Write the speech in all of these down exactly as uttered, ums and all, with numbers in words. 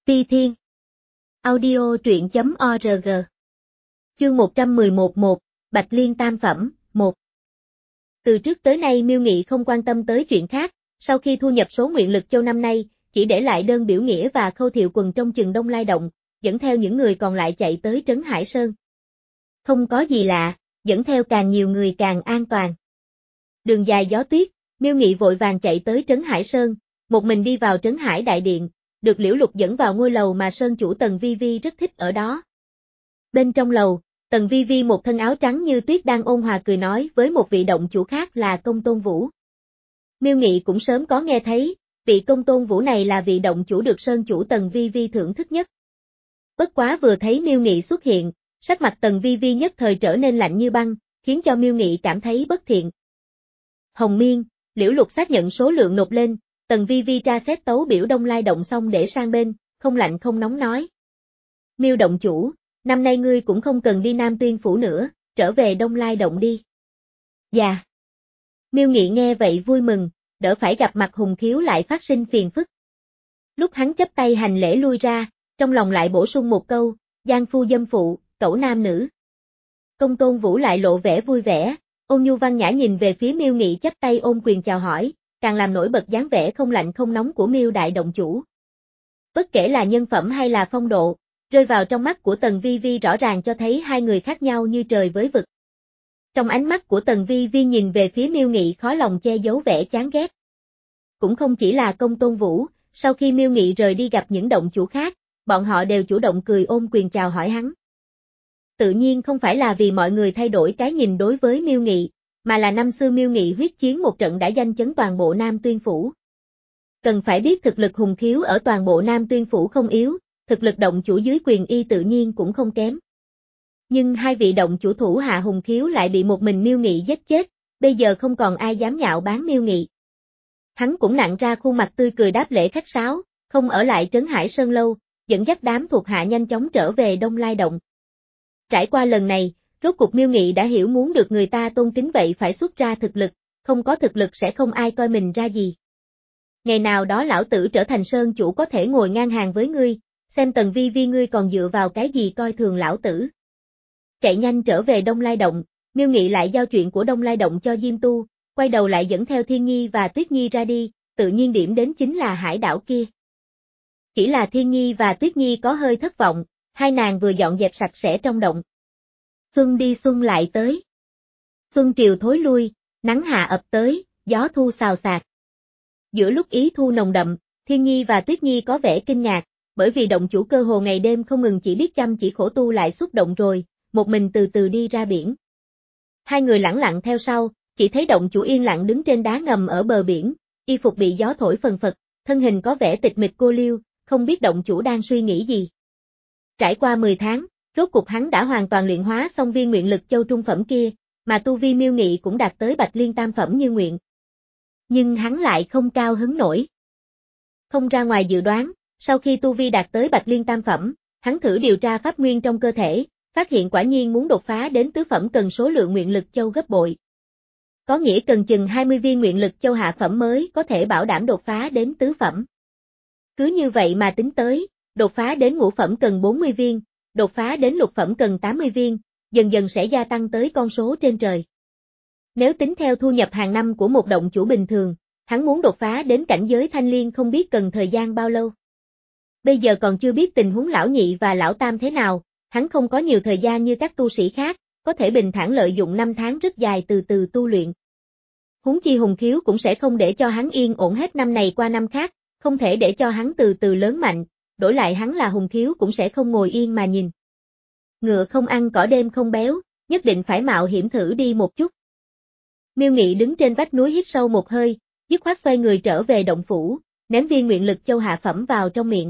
Pi Thiên Audio truyện chấm org. Chương một trăm mười một một, Bạch Liên Tam Phẩm, một. Từ trước tới nay Miêu Nghị không quan tâm tới chuyện khác, sau khi thu nhập số nguyện lực châu năm nay, chỉ để lại đơn biểu nghĩa và Khâu Thiệu Quần trong chừng Đông Lai Động, dẫn theo những người còn lại chạy tới Trấn Hải Sơn. Không có gì lạ, dẫn theo càng nhiều người càng an toàn. Đường dài gió tuyết, Miêu Nghị vội vàng chạy tới Trấn Hải Sơn, một mình đi vào Trấn Hải Đại Điện, được Liễu Lục dẫn vào ngôi lầu mà Sơn chủ Tần Vi Vi rất thích ở đó. Bên trong lầu, Tần Vi Vi một thân áo trắng như tuyết đang ôn hòa cười nói với một vị động chủ khác là Công Tôn Vũ. Miêu Nghị cũng sớm có nghe thấy, vị Công Tôn Vũ này là vị động chủ được Sơn chủ Tần Vi Vi thưởng thức nhất. Bất quá vừa thấy Miêu Nghị xuất hiện, sắc mặt Tần Vi Vi nhất thời trở nên lạnh như băng, khiến cho Miêu Nghị cảm thấy bất thiện. Hồng Miên, Liễu Lục xác nhận số lượng nộp lên, Tần Vi Vi tra xét tấu biểu Đông Lai Động xong để sang bên, không lạnh không nóng nói. Miêu động chủ, năm nay ngươi cũng không cần đi Nam Tuyên Phủ nữa, trở về Đông Lai Động đi. Dạ. Miêu Nghị nghe vậy vui mừng, đỡ phải gặp mặt Hùng Khiếu lại phát sinh phiền phức. Lúc hắn chấp tay hành lễ lui ra, trong lòng lại bổ sung một câu, giang phu dâm phụ, cẩu nam nữ. Công Tôn Vũ lại lộ vẻ vui vẻ, ôn nhu văn nhã nhìn về phía Miêu Nghị chắp tay ôm quyền chào hỏi, càng làm nổi bật dáng vẻ không lạnh không nóng của Miêu đại động chủ. Bất kể là nhân phẩm hay là phong độ, rơi vào trong mắt của Tần Vi Vi rõ ràng cho thấy hai người khác nhau như trời với vực. Trong ánh mắt của Tần Vi Vi nhìn về phía Miêu Nghị khó lòng che giấu vẻ chán ghét. Cũng không chỉ là Công Tôn Vũ, sau khi Miêu Nghị rời đi gặp những động chủ khác, bọn họ đều chủ động cười ôm quyền chào hỏi hắn. Tự nhiên không phải là vì mọi người thay đổi cái nhìn đối với Miêu Nghị, mà là năm xưa Miêu Nghị huyết chiến một trận đã danh chấn toàn bộ Nam Tuyên Phủ. Cần phải biết thực lực Hùng Khiếu ở toàn bộ Nam Tuyên Phủ không yếu, thực lực động chủ dưới quyền y tự nhiên cũng không kém. Nhưng hai vị động chủ thủ hạ Hùng Khiếu lại bị một mình Miêu Nghị giết chết, bây giờ không còn ai dám nhạo báng Miêu Nghị. Hắn cũng nặn ra khuôn mặt tươi cười đáp lễ khách sáo, không ở lại Trấn Hải Sơn lâu, dẫn dắt đám thuộc hạ nhanh chóng trở về Đông Lai Động. Trải qua lần này, rốt cuộc Miêu Nghị đã hiểu muốn được người ta tôn kính vậy phải xuất ra thực lực, không có thực lực sẽ không ai coi mình ra gì. Ngày nào đó lão tử trở thành sơn chủ có thể ngồi ngang hàng với ngươi, xem Tần Vi Vi ngươi còn dựa vào cái gì coi thường lão tử. Chạy nhanh trở về Đông Lai Động, Miêu Nghị lại giao chuyện của Đông Lai Động cho Diêm Tu, quay đầu lại dẫn theo Thiên Nhi và Tuyết Nhi ra đi, tự nhiên điểm đến chính là hải đảo kia. Chỉ là Thiên Nhi và Tuyết Nhi có hơi thất vọng, hai nàng vừa dọn dẹp sạch sẽ trong động. Xuân đi xuân lại tới. Xuân triều thối lui, nắng hạ ập tới, gió thu xào xạc. Giữa lúc ý thu nồng đậm, Thiên Nhi và Tuyết Nhi có vẻ kinh ngạc, bởi vì động chủ cơ hồ ngày đêm không ngừng chỉ biết chăm chỉ khổ tu lại xúc động rồi, một mình từ từ đi ra biển. Hai người lẳng lặng theo sau, chỉ thấy động chủ yên lặng đứng trên đá ngầm ở bờ biển, y phục bị gió thổi phần phật, thân hình có vẻ tịch mịch cô liêu, không biết động chủ đang suy nghĩ gì. Trải qua mười tháng, rốt cuộc hắn đã hoàn toàn luyện hóa xong viên nguyện lực châu trung phẩm kia, mà tu vi Miêu Nghị cũng đạt tới Bạch Liên Tam Phẩm như nguyện. Nhưng hắn lại không cao hứng nổi. Không ra ngoài dự đoán, sau khi tu vi đạt tới Bạch Liên Tam Phẩm, hắn thử điều tra pháp nguyên trong cơ thể, phát hiện quả nhiên muốn đột phá đến tứ phẩm cần số lượng nguyện lực châu gấp bội. Có nghĩa cần chừng hai mươi viên nguyện lực châu hạ phẩm mới có thể bảo đảm đột phá đến tứ phẩm. Cứ như vậy mà tính tới, đột phá đến ngũ phẩm cần bốn mươi viên, đột phá đến lục phẩm cần tám mươi viên, dần dần sẽ gia tăng tới con số trên trời. Nếu tính theo thu nhập hàng năm của một động chủ bình thường, hắn muốn đột phá đến cảnh giới thanh liên không biết cần thời gian bao lâu. Bây giờ còn chưa biết tình huống lão nhị và lão tam thế nào, hắn không có nhiều thời gian như các tu sĩ khác, có thể bình thản lợi dụng năm tháng rất dài từ từ tu luyện. Huống chi Hùng Khiếu cũng sẽ không để cho hắn yên ổn hết năm này qua năm khác, không thể để cho hắn từ từ lớn mạnh, đổi lại hắn là Hùng Khiếu cũng sẽ không ngồi yên mà nhìn. Ngựa không ăn cỏ đêm không béo, nhất định phải mạo hiểm thử đi một chút. Miêu Nghị đứng trên vách núi hít sâu một hơi, dứt khoát xoay người trở về động phủ, ném viên nguyện lực châu hạ phẩm vào trong miệng.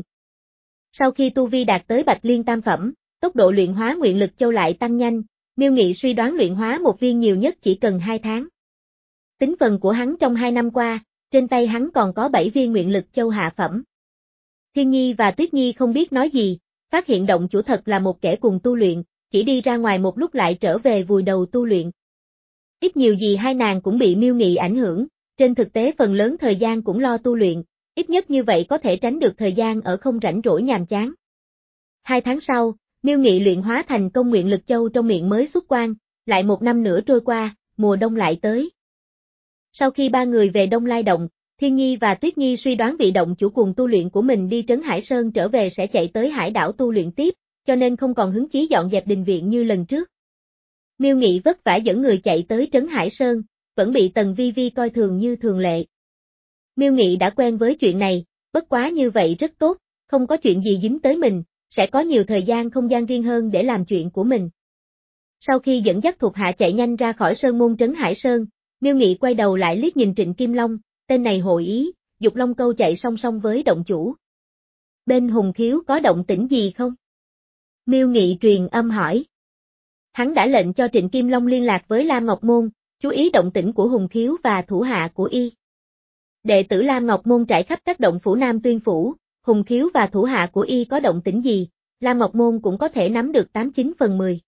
Sau khi tu vi đạt tới Bạch Liên Tam Phẩm, tốc độ luyện hóa nguyện lực châu lại tăng nhanh, Miêu Nghị suy đoán luyện hóa một viên nhiều nhất chỉ cần hai tháng. Tính phần của hắn trong hai năm qua, trên tay hắn còn có bảy viên nguyện lực châu hạ phẩm. Thiên Nhi và Tuyết Nhi không biết nói gì, phát hiện động chủ thật là một kẻ cùng tu luyện, chỉ đi ra ngoài một lúc lại trở về vùi đầu tu luyện. Ít nhiều gì hai nàng cũng bị Miêu Nghị ảnh hưởng, trên thực tế phần lớn thời gian cũng lo tu luyện, ít nhất như vậy có thể tránh được thời gian ở không rảnh rỗi nhàm chán. Hai tháng sau, Miêu Nghị luyện hóa thành công nguyện lực châu trong miệng mới xuất quan, lại một năm nữa trôi qua, mùa đông lại tới. Sau khi ba người về Đông Lai Động, Thiên Nhi và Tuyết Nhi suy đoán vị động chủ cùng tu luyện của mình đi Trấn Hải Sơn trở về sẽ chạy tới hải đảo tu luyện tiếp, cho nên không còn hứng chí dọn dẹp đình viện như lần trước. Miêu Nghị vất vả dẫn người chạy tới Trấn Hải Sơn, vẫn bị Tần Vi Vi coi thường như thường lệ. Miêu Nghị đã quen với chuyện này, bất quá như vậy rất tốt, không có chuyện gì dính tới mình, sẽ có nhiều thời gian không gian riêng hơn để làm chuyện của mình. Sau khi dẫn dắt thuộc hạ chạy nhanh ra khỏi sơn môn Trấn Hải Sơn, Miêu Nghị quay đầu lại liếc nhìn Trịnh Kim Long, tên này hội ý, dục Long Câu chạy song song với động chủ. Bên Hùng Khiếu có động tĩnh gì không? Miêu Nghị truyền âm hỏi. Hắn đã lệnh cho Trịnh Kim Long liên lạc với Lam Ngọc Môn, chú ý động tĩnh của Hùng Khiếu và thủ hạ của y. Đệ tử Lam Ngọc Môn trải khắp các động phủ Nam Tuyên Phủ, Hùng Khiếu và thủ hạ của y có động tĩnh gì, Lam Ngọc Môn cũng có thể nắm được tám chín phần mười.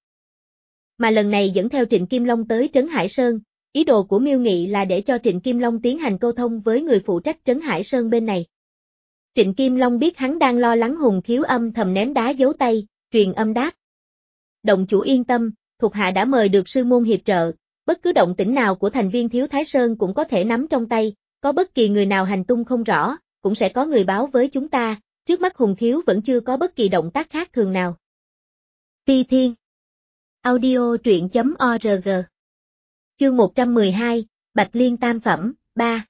Mà lần này dẫn theo Trịnh Kim Long tới Trấn Hải Sơn, ý đồ của Miêu Nghị là để cho Trịnh Kim Long tiến hành câu thông với người phụ trách Trấn Hải Sơn bên này. Trịnh Kim Long biết hắn đang lo lắng Hùng Khiếu âm thầm ném đá giấu tay, truyền âm đáp. Động chủ yên tâm, thuộc hạ đã mời được sư môn hiệp trợ, bất cứ động tĩnh nào của thành viên Thiếu Thái Sơn cũng có thể nắm trong tay, có bất kỳ người nào hành tung không rõ, cũng sẽ có người báo với chúng ta, trước mắt Hùng Khiếu vẫn chưa có bất kỳ động tác khác thường nào. Phi Thiên Audio truyện chấm org Chương một trăm mười hai, Bạch Liên Tam Phẩm, ba.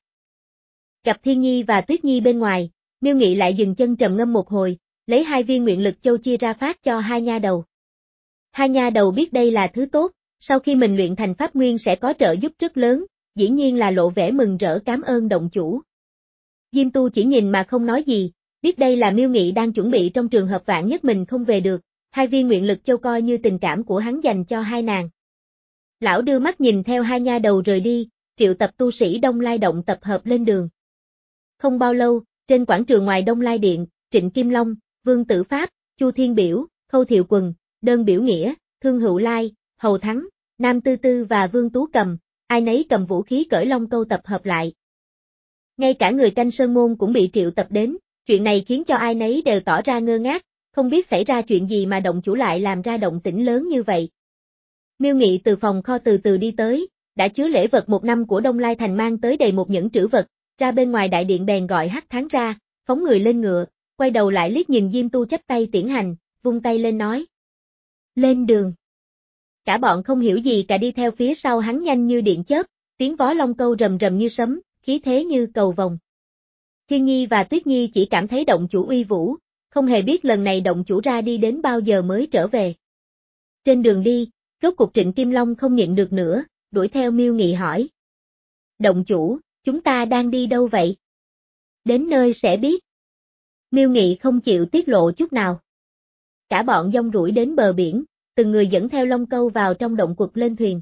Gặp Thiên Nhi và Tuyết Nhi bên ngoài, Miêu Nghị lại dừng chân trầm ngâm một hồi, lấy hai viên nguyện lực châu chia ra phát cho hai nha đầu. Hai nha đầu biết đây là thứ tốt, sau khi mình luyện thành pháp nguyên sẽ có trợ giúp rất lớn, dĩ nhiên là lộ vẻ mừng rỡ cảm ơn động chủ. Diêm Tu chỉ nhìn mà không nói gì, biết đây là Miêu Nghị đang chuẩn bị trong trường hợp vạn nhất mình không về được, hai viên nguyện lực châu coi như tình cảm của hắn dành cho hai nàng. Lão đưa mắt nhìn theo hai nha đầu rời đi, triệu tập tu sĩ Đông Lai Động tập hợp lên đường. Không bao lâu, trên quảng trường ngoài Đông Lai Điện, Trịnh Kim Long, Vương Tử Pháp, Chu Thiên Biểu, Khâu Thiệu Quần, Đơn Biểu Nghĩa, Thương Hữu Lai, Hầu Thắng, Nam Tư Tư và Vương Tú Cầm, ai nấy cầm vũ khí cởi Long Câu tập hợp lại. Ngay cả người canh sơn môn cũng bị triệu tập đến, chuyện này khiến cho ai nấy đều tỏ ra ngơ ngác, không biết xảy ra chuyện gì mà động chủ lại làm ra động tĩnh lớn như vậy. Miêu Nghị từ phòng kho từ từ đi tới, đã chứa lễ vật một năm của Đông Lai Thành mang tới đầy một nhẫn trữ vật, ra bên ngoài đại điện bèn gọi Hắc Thắng ra, phóng người lên ngựa, quay đầu lại liếc nhìn Diêm Tu chắp tay tiễn hành, vung tay lên nói. Lên đường. Cả bọn không hiểu gì cả đi theo phía sau hắn nhanh như điện chớp, tiếng vó Long Câu rầm rầm như sấm, khí thế như cầu vồng. Thiên Nhi và Tuyết Nhi chỉ cảm thấy động chủ uy vũ, không hề biết lần này động chủ ra đi đến bao giờ mới trở về. Trên đường đi, rốt cục Trịnh Kim Long không nhịn được nữa, đuổi theo Miêu Nghị hỏi. Động chủ, chúng ta đang đi đâu vậy? Đến nơi sẽ biết. Miêu Nghị không chịu tiết lộ chút nào. Cả bọn dông rủi đến bờ biển, từng người dẫn theo Long Câu vào trong động quật lên thuyền.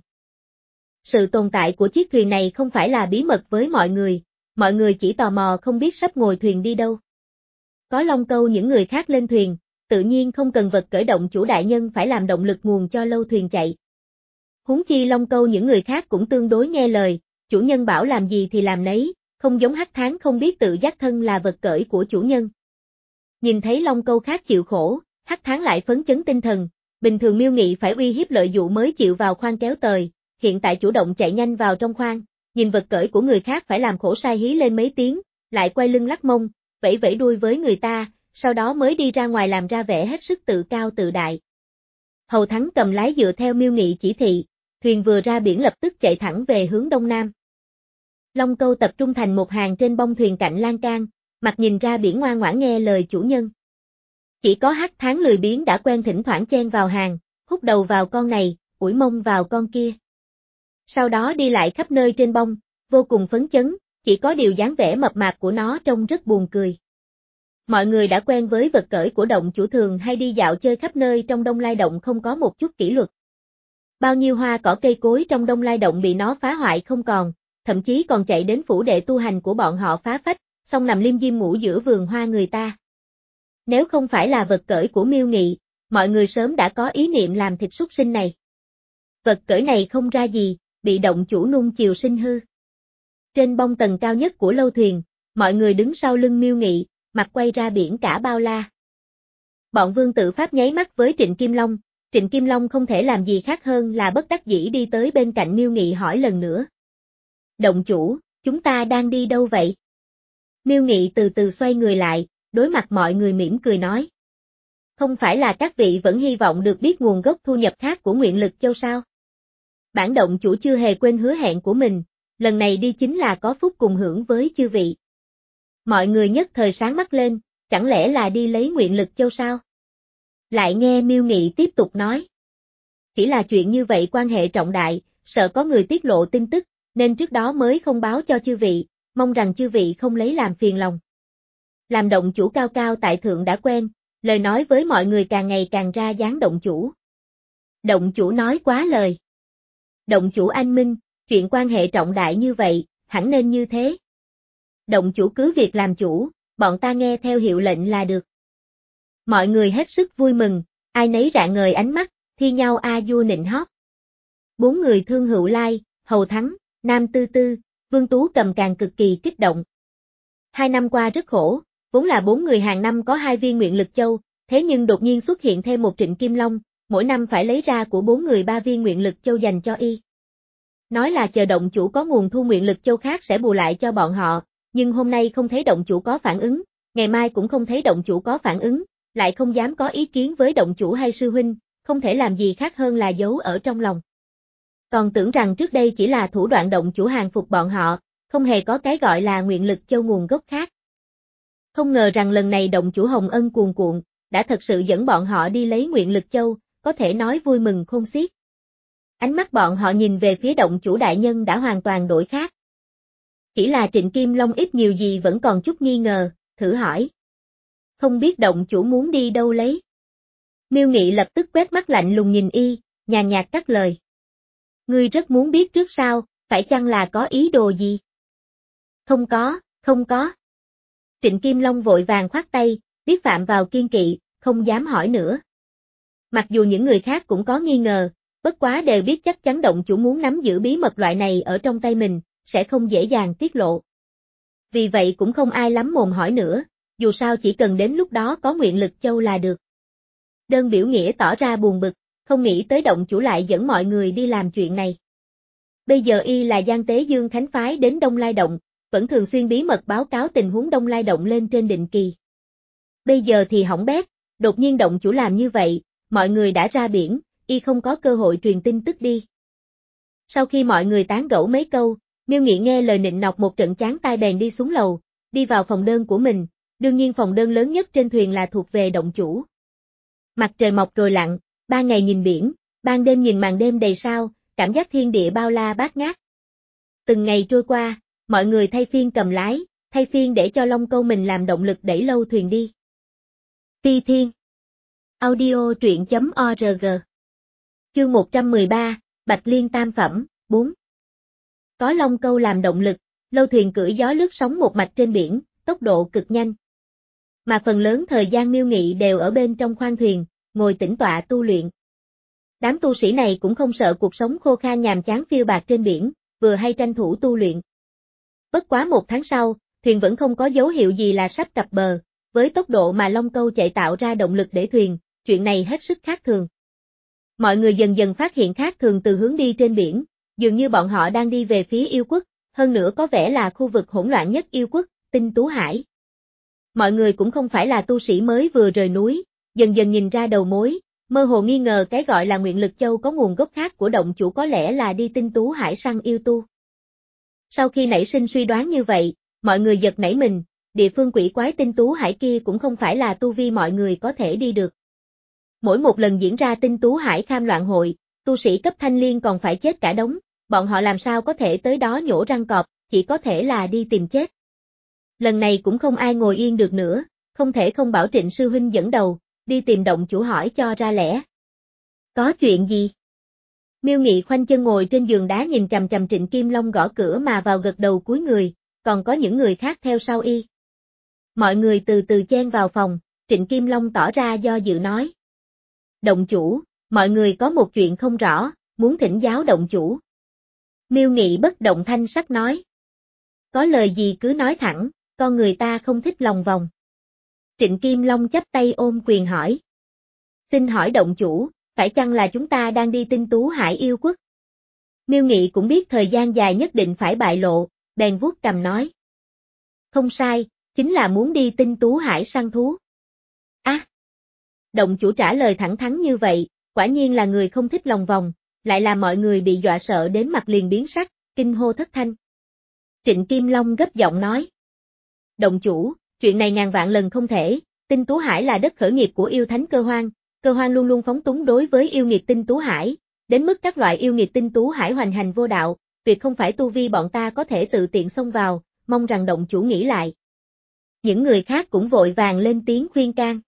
Sự tồn tại của chiếc thuyền này không phải là bí mật với mọi người, mọi người chỉ tò mò không biết sắp ngồi thuyền đi đâu. Có Long Câu những người khác lên thuyền, tự nhiên không cần vật cởi động chủ đại nhân phải làm động lực nguồn cho lâu thuyền chạy. Huống chi Long Câu những người khác cũng tương đối nghe lời, chủ nhân bảo làm gì thì làm nấy, không giống Hắc Thắng không biết tự giác thân là vật cởi của chủ nhân. Nhìn thấy Long Câu khác chịu khổ, Hắc Thắng lại phấn chấn tinh thần, bình thường Miêu Nghị phải uy hiếp lợi dụ mới chịu vào khoang kéo tời, hiện tại chủ động chạy nhanh vào trong khoang, nhìn vật cởi của người khác phải làm khổ sai hí lên mấy tiếng, lại quay lưng lắc mông, vẫy vẫy đuôi với người ta, sau đó mới đi ra ngoài làm ra vẻ hết sức tự cao tự đại. Hầu Thắng cầm lái dựa theo Miêu Nghị chỉ thị, thuyền vừa ra biển lập tức chạy thẳng về hướng đông nam. Long Câu tập trung thành một hàng trên bông thuyền cạnh lan can, mặt nhìn ra biển ngoan ngoãn nghe lời chủ nhân. Chỉ có Hắc Thắng lười biếng đã quen thỉnh thoảng chen vào hàng, hút đầu vào con này, ủi mông vào con kia. Sau đó đi lại khắp nơi trên bông, vô cùng phấn chấn, chỉ có điều dáng vẻ mập mạp của nó trông rất buồn cười. Mọi người đã quen với vật cởi của động chủ thường hay đi dạo chơi khắp nơi trong Đông Lai Động không có một chút kỷ luật. Bao nhiêu hoa cỏ cây cối trong Đông Lai Động bị nó phá hoại không còn, thậm chí còn chạy đến phủ đệ tu hành của bọn họ phá phách, xong nằm liêm diêm ngủ giữa vườn hoa người ta. Nếu không phải là vật cởi của Miêu Nghị, mọi người sớm đã có ý niệm làm thịt súc sinh này. Vật cởi này không ra gì, bị động chủ nung chiều sinh hư. Trên bông tầng cao nhất của lâu thuyền, mọi người đứng sau lưng Miêu Nghị, mặt quay ra biển cả bao la. Bọn vương tự Pháp nháy mắt với Trịnh Kim Long, Trịnh Kim Long không thể làm gì khác hơn là bất đắc dĩ đi tới bên cạnh Miêu Nghị hỏi lần nữa. Động chủ, chúng ta đang đi đâu vậy? Miêu Nghị từ từ xoay người lại, đối mặt mọi người mỉm cười nói. Không phải là các vị vẫn hy vọng được biết nguồn gốc thu nhập khác của Nguyện Lực Châu sao? Bản động chủ chưa hề quên hứa hẹn của mình, lần này đi chính là có phúc cùng hưởng với chư vị. Mọi người nhất thời sáng mắt lên, chẳng lẽ là đi lấy Nguyện Lực Châu sao? Lại nghe Miêu Nghị tiếp tục nói. Chỉ là chuyện như vậy quan hệ trọng đại, sợ có người tiết lộ tin tức, nên trước đó mới không báo cho chư vị, mong rằng chư vị không lấy làm phiền lòng. Làm động chủ cao cao tại thượng đã quen, lời nói với mọi người càng ngày càng ra dáng động chủ. Động chủ nói quá lời. Động chủ anh minh, chuyện quan hệ trọng đại như vậy, hẳn nên như thế. Động chủ cứ việc làm chủ, bọn ta nghe theo hiệu lệnh là được. Mọi người hết sức vui mừng, ai nấy rạng ngời ánh mắt, thi nhau a vua nịnh hót. Bốn người Thương Hữu Lai, Hầu Thắng, Nam Tư Tư, Vương Tú Cầm càng cực kỳ kích động. Hai năm qua rất khổ, vốn là bốn người hàng năm có hai viên Nguyện Lực Châu, thế nhưng đột nhiên xuất hiện thêm một Trịnh Kim Long, mỗi năm phải lấy ra của bốn người ba viên Nguyện Lực Châu dành cho y. Nói là chờ động chủ có nguồn thu Nguyện Lực Châu khác sẽ bù lại cho bọn họ, nhưng hôm nay không thấy động chủ có phản ứng, ngày mai cũng không thấy động chủ có phản ứng, lại không dám có ý kiến với động chủ hay sư huynh, không thể làm gì khác hơn là giấu ở trong lòng. Còn tưởng rằng trước đây chỉ là thủ đoạn động chủ hàng phục bọn họ, không hề có cái gọi là Nguyện Lực Châu nguồn gốc khác. Không ngờ rằng lần này động chủ Hồng Ân cuồn cuộn, đã thật sự dẫn bọn họ đi lấy Nguyện Lực Châu, có thể nói vui mừng khôn xiết. Ánh mắt bọn họ nhìn về phía động chủ đại nhân đã hoàn toàn đổi khác. Chỉ là Trịnh Kim Long ít nhiều gì vẫn còn chút nghi ngờ, thử hỏi. Không biết động chủ muốn đi đâu lấy. Miêu Nghị lập tức quét mắt lạnh lùng nhìn y, nhàn nhạt cắt lời. Ngươi rất muốn biết trước sao, phải chăng là có ý đồ gì? Không có, không có. Trịnh Kim Long vội vàng khoát tay, biết phạm vào kiên kỵ, không dám hỏi nữa. Mặc dù những người khác cũng có nghi ngờ, bất quá đều biết chắc chắn động chủ muốn nắm giữ bí mật loại này ở trong tay mình, sẽ không dễ dàng tiết lộ. Vì vậy cũng không ai lắm mồm hỏi nữa, dù sao chỉ cần đến lúc đó có Nguyện Lực Châu là được. Đơn Biểu Nghĩa tỏ ra buồn bực, không nghĩ tới động chủ lại dẫn mọi người đi làm chuyện này. Bây giờ y là Giang Tế Dương Khánh phái đến Đông Lai Động, vẫn thường xuyên bí mật báo cáo tình huống Đông Lai Động lên trên định kỳ. Bây giờ thì hỏng bét, đột nhiên động chủ làm như vậy, mọi người đã ra biển, y không có cơ hội truyền tin tức đi. Sau khi mọi người tán gẫu mấy câu, Miêu Nghị nghe lời nịnh nọt một trận chán tai bèn đi xuống lầu, đi vào phòng đơn của mình, đương nhiên phòng đơn lớn nhất trên thuyền là thuộc về động chủ. Mặt trời mọc rồi lặn, ban ngày nhìn biển, ban đêm nhìn màn đêm đầy sao, cảm giác thiên địa bao la bát ngát. Từng ngày trôi qua, mọi người thay phiên cầm lái, thay phiên để cho Long Câu mình làm động lực đẩy lâu thuyền đi. Phi Thiên Audio truyện chấm org Chương một trăm mười ba, Bạch Liên Tam Phẩm, bốn. Có Long Câu làm động lực, lâu thuyền cưỡi gió lướt sóng một mạch trên biển, tốc độ cực nhanh. Mà phần lớn thời gian Miêu Nghị đều ở bên trong khoang thuyền, ngồi tĩnh tọa tu luyện. Đám tu sĩ này cũng không sợ cuộc sống khô khan nhàm chán phiêu bạt trên biển, vừa hay tranh thủ tu luyện. Bất quá một tháng sau, thuyền vẫn không có dấu hiệu gì là sắp cập bờ, với tốc độ mà Long Câu chạy tạo ra động lực để thuyền, chuyện này hết sức khác thường. Mọi người dần dần phát hiện khác thường từ hướng đi trên biển, dường như bọn họ đang đi về phía Yêu Quốc, hơn nữa có vẻ là khu vực hỗn loạn nhất Yêu Quốc, Tinh Tú Hải. Mọi người cũng không phải là tu sĩ mới vừa rời núi, dần dần nhìn ra đầu mối, mơ hồ nghi ngờ cái gọi là Nguyện Lực Châu có nguồn gốc khác của động chủ có lẽ là đi Tinh Tú Hải săn yêu tu. Sau khi nảy sinh suy đoán như vậy, mọi người giật nảy mình, địa phương quỷ quái Tinh Tú Hải kia cũng không phải là tu vi mọi người có thể đi được. Mỗi một lần diễn ra Tinh Tú Hải Kham Loạn Hội, tu sĩ cấp thanh liên còn phải chết cả đống, bọn họ làm sao có thể tới đó nhổ răng cọp, chỉ có thể là đi tìm chết. Lần này cũng không ai ngồi yên được nữa, không thể không bảo Trịnh sư huynh dẫn đầu, đi tìm động chủ hỏi cho ra lẽ. Có chuyện gì? Miêu Nghị khoanh chân ngồi trên giường đá nhìn chằm chằm Trịnh Kim Long gõ cửa mà vào gật đầu cúi người, còn có những người khác theo sau y. Mọi người từ từ chen vào phòng, Trịnh Kim Long tỏ ra do dự nói. Động chủ, mọi người có một chuyện không rõ, muốn thỉnh giáo động chủ. Miêu Nghị bất động thanh sắc nói. Có lời gì cứ nói thẳng, con người ta không thích lòng vòng. Trịnh Kim Long chắp tay ôm quyền hỏi. Xin hỏi động chủ, phải chăng là chúng ta đang đi Tinh Tú Hải yêu quốc? Miêu Nghị cũng biết thời gian dài nhất định phải bại lộ, bèn vuốt cằm nói. Không sai, chính là muốn đi Tinh Tú Hải săn thú. Á! À, động chủ trả lời thẳng thắn như vậy, quả nhiên là người không thích lòng vòng, lại làm mọi người bị dọa sợ đến mặt liền biến sắc, kinh hô thất thanh. Trịnh Kim Long gấp giọng nói. Động chủ, chuyện này ngàn vạn lần không thể, Tinh Tú Hải là đất khởi nghiệp của yêu thánh Cơ Hoang, Cơ Hoang luôn luôn phóng túng đối với yêu nghiệt Tinh Tú Hải, đến mức các loại yêu nghiệt Tinh Tú Hải hoành hành vô đạo, tuyệt không phải tu vi bọn ta có thể tự tiện xông vào, mong rằng động chủ nghĩ lại. Những người khác cũng vội vàng lên tiếng khuyên can.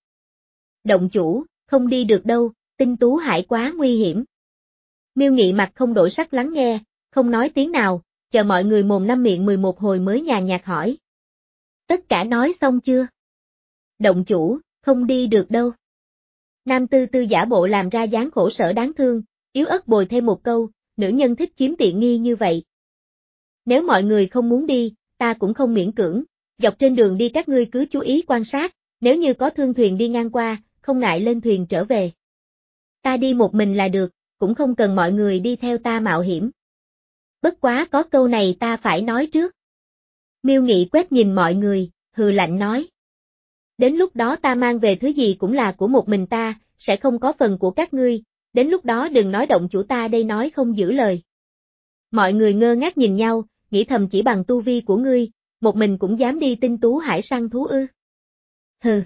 Động chủ, không đi được đâu, Tinh Tú Hải quá nguy hiểm. Miêu Nghị mặt không đổi sắc lắng nghe, không nói tiếng nào, chờ mọi người mồm năm miệng mười một hồi mới nhàn nhạt hỏi. Tất cả nói xong chưa? Động chủ, không đi được đâu. Nam Tư Tư giả bộ làm ra dáng khổ sở đáng thương, yếu ớt bồi thêm một câu, nữ nhân thích chiếm tiện nghi như vậy. Nếu mọi người không muốn đi, ta cũng không miễn cưỡng, dọc trên đường đi các ngươi cứ chú ý quan sát, nếu như có thương thuyền đi ngang qua, không ngại lên thuyền trở về. Ta đi một mình là được, cũng không cần mọi người đi theo ta mạo hiểm. Bất quá có câu này ta phải nói trước. Miêu Nghị quét nhìn mọi người, hừ lạnh nói. Đến lúc đó ta mang về thứ gì cũng là của một mình ta, sẽ không có phần của các ngươi, đến lúc đó đừng nói động chủ ta đây nói không giữ lời. Mọi người ngơ ngác nhìn nhau, nghĩ thầm chỉ bằng tu vi của ngươi, một mình cũng dám đi Tinh Tú Hải săn thú ư. Hừ.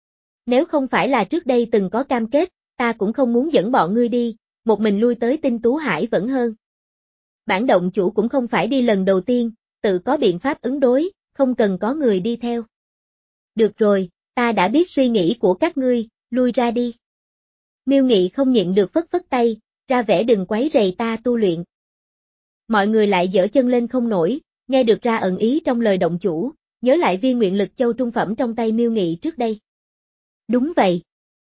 Nếu không phải là trước đây từng có cam kết, ta cũng không muốn dẫn bọn ngươi đi, một mình lui tới Tinh Tú Hải vẫn hơn. Bản động chủ cũng không phải đi lần đầu tiên, tự có biện pháp ứng đối, không cần có người đi theo. Được rồi, ta đã biết suy nghĩ của các ngươi, lui ra đi. Miêu Nghị không nhịn được phất phất tay, ra vẻ đừng quấy rầy ta tu luyện. Mọi người lại giở chân lên không nổi, nghe được ra ẩn ý trong lời động chủ, nhớ lại viên nguyện lực châu trung phẩm trong tay Miêu Nghị trước đây. Đúng vậy.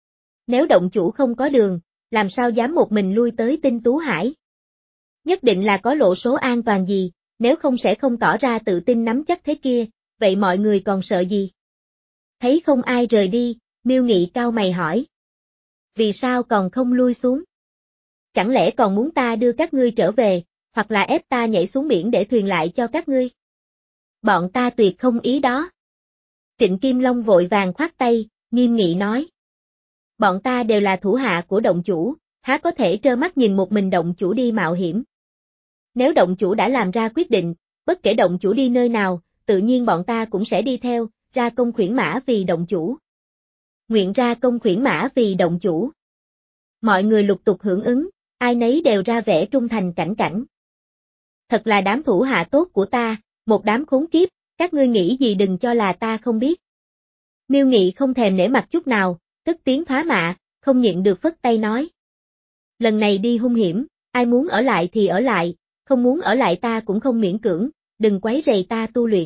Nếu động chủ không có đường, làm sao dám một mình lui tới Tinh Tú Hải? Nhất định là có lộ số an toàn gì, nếu không sẽ không tỏ ra tự tin nắm chắc thế kia, vậy mọi người còn sợ gì? Thấy không ai rời đi, Miêu Nghị cau mày hỏi. Vì sao còn không lui xuống? Chẳng lẽ còn muốn ta đưa các ngươi trở về, hoặc là ép ta nhảy xuống biển để thuyền lại cho các ngươi? Bọn ta tuyệt không ý đó. Trịnh Kim Long vội vàng khoát tay, nghiêm nghị nói. Bọn ta đều là thủ hạ của động chủ, há có thể trơ mắt nhìn một mình động chủ đi mạo hiểm. Nếu động chủ đã làm ra quyết định, bất kể động chủ đi nơi nào, tự nhiên bọn ta cũng sẽ đi theo, ra công khuyển mã vì động chủ. Nguyện ra công khuyển mã vì động chủ. Mọi người lục tục hưởng ứng, ai nấy đều ra vẻ trung thành cảnh cảnh. Thật là đám thủ hạ tốt của ta, một đám khốn kiếp, các ngươi nghĩ gì đừng cho là ta không biết. Miêu Nghị không thèm nể mặt chút nào, cất tiếng phá mạ, không nhịn được phất tay nói. Lần này đi hung hiểm, ai muốn ở lại thì ở lại, không muốn ở lại ta cũng không miễn cưỡng, đừng quấy rầy ta tu luyện.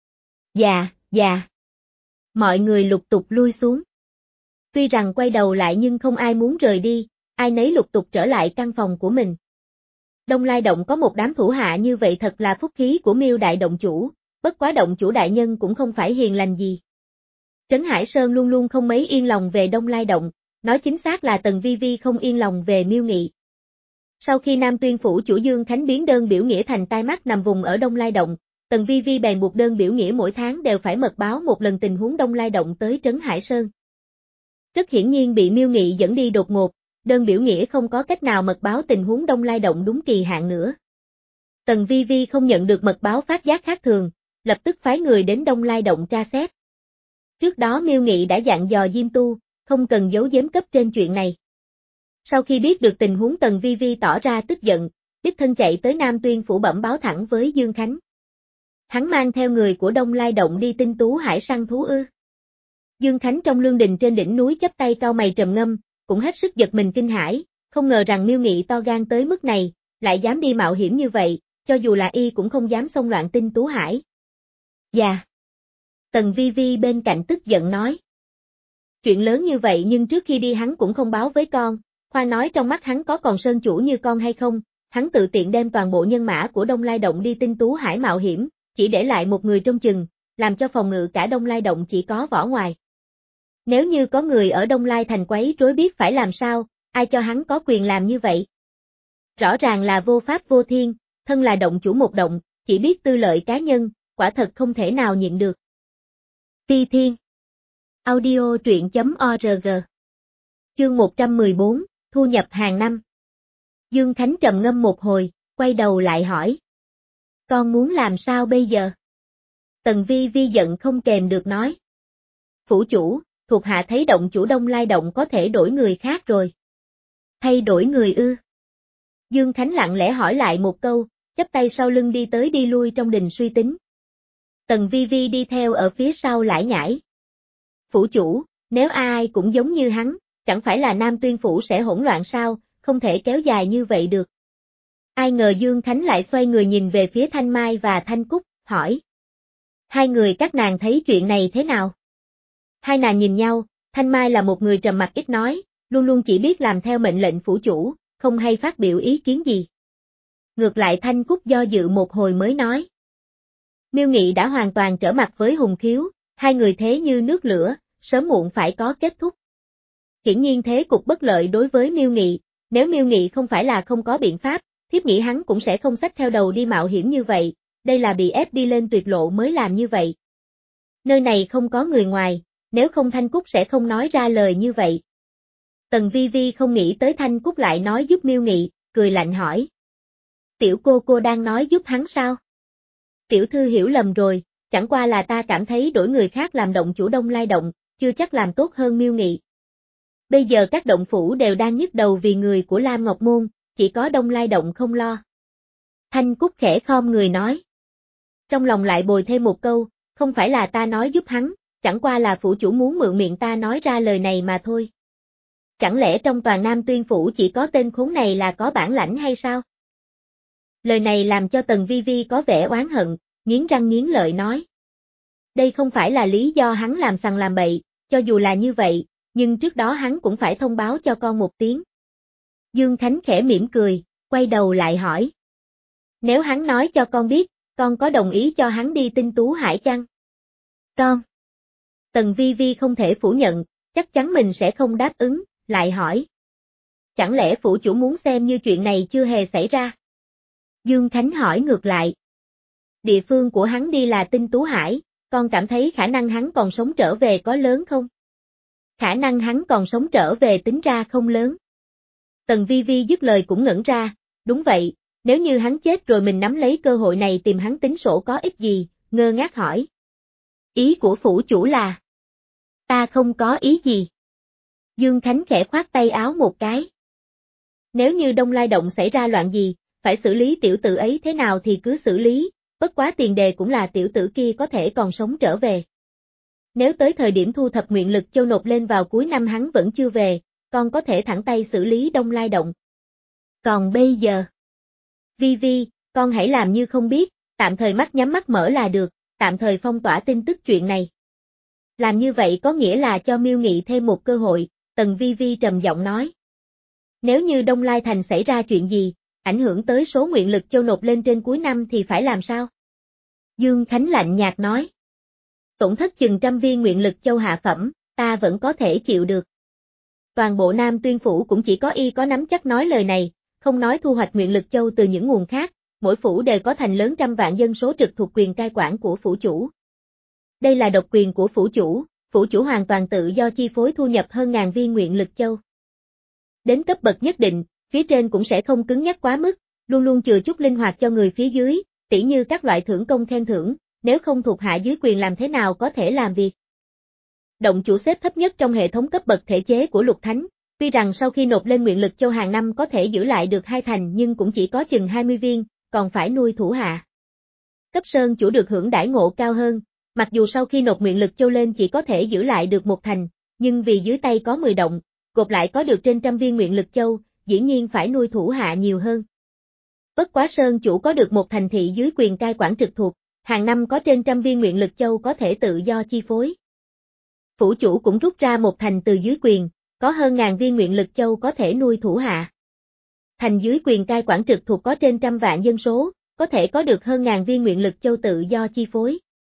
Dạ, dạ. Mọi người lục tục lui xuống. Tuy rằng quay đầu lại nhưng không ai muốn rời đi, ai nấy lục tục trở lại căn phòng của mình. Đông Lai Động có một đám thủ hạ như vậy thật là phúc khí của Miêu đại động chủ, bất quá động chủ đại nhân cũng không phải hiền lành gì. Trấn Hải Sơn luôn luôn không mấy yên lòng về Đông Lai Động, nói chính xác là Tần Vi Vi không yên lòng về Miêu Nghị. Sau khi Nam Tuyên phủ chủ Dương Khánh biến đơn biểu nghĩa thành tai mắt nằm vùng ở Đông Lai Động, Tần Vi Vi bèn buộc đơn biểu nghĩa mỗi tháng đều phải mật báo một lần tình huống Đông Lai Động tới Trấn Hải Sơn. Rất hiển nhiên bị Miêu Nghị dẫn đi đột ngột, đơn biểu nghĩa không có cách nào mật báo tình huống Đông Lai Động đúng kỳ hạn nữa. Tần Vi Vi không nhận được mật báo phát giác khác thường, lập tức phái người đến Đông Lai Động tra xét. Trước đó Miêu Nghị đã dặn dò Diêm Tu, không cần giấu giếm cấp trên chuyện này. Sau khi biết được tình huống Tần Vi Vi tỏ ra tức giận, đích thân chạy tới Nam Tuyên phủ bẩm báo thẳng với Dương Khánh. Hắn mang theo người của Đông Lai Động đi Tinh Tú Hải săn thú ư. Dương Khánh trong lương đình trên đỉnh núi chắp tay cau mày trầm ngâm, cũng hết sức giật mình kinh hãi, không ngờ rằng Miêu Nghị to gan tới mức này, lại dám đi mạo hiểm như vậy, cho dù là y cũng không dám xông loạn Tinh Tú Hải. Dạ. Tần Vi Vi bên cạnh tức giận nói. Chuyện lớn như vậy nhưng trước khi đi hắn cũng không báo với con, khoan nói trong mắt hắn có còn sơn chủ như con hay không, hắn tự tiện đem toàn bộ nhân mã của Đông Lai Động đi Tinh Tú Hải mạo hiểm, chỉ để lại một người trông chừng, làm cho phòng ngự cả Đông Lai Động chỉ có vỏ ngoài. Nếu như có người ở Đông Lai Thành quấy rối biết phải làm sao, ai cho hắn có quyền làm như vậy? Rõ ràng là vô pháp vô thiên, thân là động chủ một động, chỉ biết tư lợi cá nhân, quả thật không thể nào nhịn được. Phi Thiên Audio truyện chấm org Chương một trăm mười bốn, Thu nhập hàng năm. Dương Khánh trầm ngâm một hồi, quay đầu lại hỏi. Con muốn làm sao bây giờ? Tần Vi Vi giận không kềm được nói. Phủ chủ, thuộc hạ thấy động chủ Đông Lai Động có thể đổi người khác rồi. Thay đổi người ư? Dương Khánh lặng lẽ hỏi lại một câu, chắp tay sau lưng đi tới đi lui trong đình suy tính. Tần Vi Vi đi theo ở phía sau lải nhải. Phủ chủ, nếu ai cũng giống như hắn, chẳng phải là Nam Tuyên Phủ sẽ hỗn loạn sao, không thể kéo dài như vậy được. Ai ngờ Dương Khánh lại xoay người nhìn về phía Thanh Mai và Thanh Cúc, hỏi. Hai người các nàng thấy chuyện này thế nào? Hai nàng nhìn nhau, Thanh Mai là một người trầm mặc ít nói, luôn luôn chỉ biết làm theo mệnh lệnh phủ chủ, không hay phát biểu ý kiến gì. Ngược lại Thanh Cúc do dự một hồi mới nói. Miêu Nghị đã hoàn toàn trở mặt với Hùng Khiếu, hai người thế như nước lửa, sớm muộn phải có kết thúc. Hiển nhiên thế cục bất lợi đối với Miêu Nghị, nếu Miêu Nghị không phải là không có biện pháp, thiếp nghĩ hắn cũng sẽ không xách theo đầu đi mạo hiểm như vậy, đây là bị ép đi lên tuyệt lộ mới làm như vậy. Nơi này không có người ngoài, nếu không Thanh Cúc sẽ không nói ra lời như vậy. Tần Vi Vi không nghĩ tới Thanh Cúc lại nói giúp Miêu Nghị, cười lạnh hỏi. Tiểu cô cô đang nói giúp hắn sao? Tiểu thư hiểu lầm rồi, chẳng qua là ta cảm thấy đổi người khác làm động chủ Đông Lai Động, chưa chắc làm tốt hơn Miêu Nghị. Bây giờ các động phủ đều đang nhức đầu vì người của Lam Ngọc Môn, chỉ có Đông Lai Động không lo. Thanh Cúc khẽ khom người nói. Trong lòng lại bồi thêm một câu, không phải là ta nói giúp hắn, chẳng qua là phủ chủ muốn mượn miệng ta nói ra lời này mà thôi. Chẳng lẽ trong toàn Nam Tuyên Phủ chỉ có tên khốn này là có bản lãnh hay sao? Lời này làm cho Tần Vi Vi có vẻ oán hận, nghiến răng nghiến lợi nói. Đây không phải là lý do hắn làm sằng làm bậy, cho dù là như vậy, nhưng trước đó hắn cũng phải thông báo cho con một tiếng. Dương Khánh khẽ mỉm cười, quay đầu lại hỏi. Nếu hắn nói cho con biết, con có đồng ý cho hắn đi Tinh Tú Hải chăng? Con. Tần Vi Vi không thể phủ nhận, chắc chắn mình sẽ không đáp ứng, lại hỏi. Chẳng lẽ phủ chủ muốn xem như chuyện này chưa hề xảy ra? Dương Khánh hỏi ngược lại. Địa phương của hắn đi là Tinh Tú Hải, con cảm thấy khả năng hắn còn sống trở về có lớn không? Khả năng hắn còn sống trở về tính ra không lớn. Tần Vi Vi dứt lời cũng ngẩn ra, đúng vậy, nếu như hắn chết rồi mình nắm lấy cơ hội này tìm hắn tính sổ có ích gì, ngơ ngác hỏi. Ý của phủ chủ là? Ta không có ý gì. Dương Khánh khẽ khoát tay áo một cái. Nếu như Đông Lai Động xảy ra loạn gì, phải xử lý tiểu tử ấy thế nào thì cứ xử lý, bất quá tiền đề cũng là tiểu tử kia có thể còn sống trở về. Nếu tới thời điểm thu thập nguyện lực châu nộp lên vào cuối năm hắn vẫn chưa về, con có thể thẳng tay xử lý Đông Lai Động. Còn bây giờ? Vi Vi, con hãy làm như không biết, tạm thời mắt nhắm mắt mở là được, tạm thời phong tỏa tin tức chuyện này. Làm như vậy có nghĩa là cho Miêu Nghị thêm một cơ hội, Tần Vi Vi trầm giọng nói. Nếu như Đông Lai Thành xảy ra chuyện gì, ảnh hưởng tới số nguyện lực châu nộp lên trên cuối năm thì phải làm sao? Dương Khánh lạnh nhạt nói. Tổn thất chừng trăm viên nguyện lực châu hạ phẩm, ta vẫn có thể chịu được. Toàn bộ Nam Tuyên Phủ cũng chỉ có y có nắm chắc nói lời này, không nói thu hoạch nguyện lực châu từ những nguồn khác, mỗi phủ đều có thành lớn trăm vạn dân số trực thuộc quyền cai quản của phủ chủ. Đây là độc quyền của phủ chủ, phủ chủ hoàn toàn tự do chi phối thu nhập hơn ngàn viên nguyện lực châu. Đến cấp bậc nhất định, phía trên cũng sẽ không cứng nhắc quá mức, luôn luôn chừa chút linh hoạt cho người phía dưới, tỉ như các loại thưởng công khen thưởng, nếu không thuộc hạ dưới quyền làm thế nào có thể làm việc. Động chủ xếp thấp nhất trong hệ thống cấp bậc thể chế của Lục Thánh, tuy rằng sau khi nộp lên nguyện lực châu hàng năm có thể giữ lại được hai thành nhưng cũng chỉ có chừng hai mươi viên, còn phải nuôi thủ hạ. Cấp sơn chủ được hưởng đãi ngộ cao hơn, mặc dù sau khi nộp nguyện lực châu lên chỉ có thể giữ lại được một thành, nhưng vì dưới tay có mười động, gộp lại có được trên trăm viên nguyện lực châu, dĩ nhiên phải nuôi thủ hạ nhiều hơn. Bất quá sơn chủ có được một thành thị dưới quyền cai quản trực thuộc, hàng năm có trên trăm viên nguyện lực châu có thể tự do chi phối. Phủ chủ cũng rút ra một thành từ dưới quyền, có hơn ngàn viên nguyện lực châu có thể nuôi thủ hạ. Thành dưới quyền cai quản trực thuộc có trên trăm vạn dân số, có thể có được hơn ngàn viên nguyện lực châu tự do chi phối.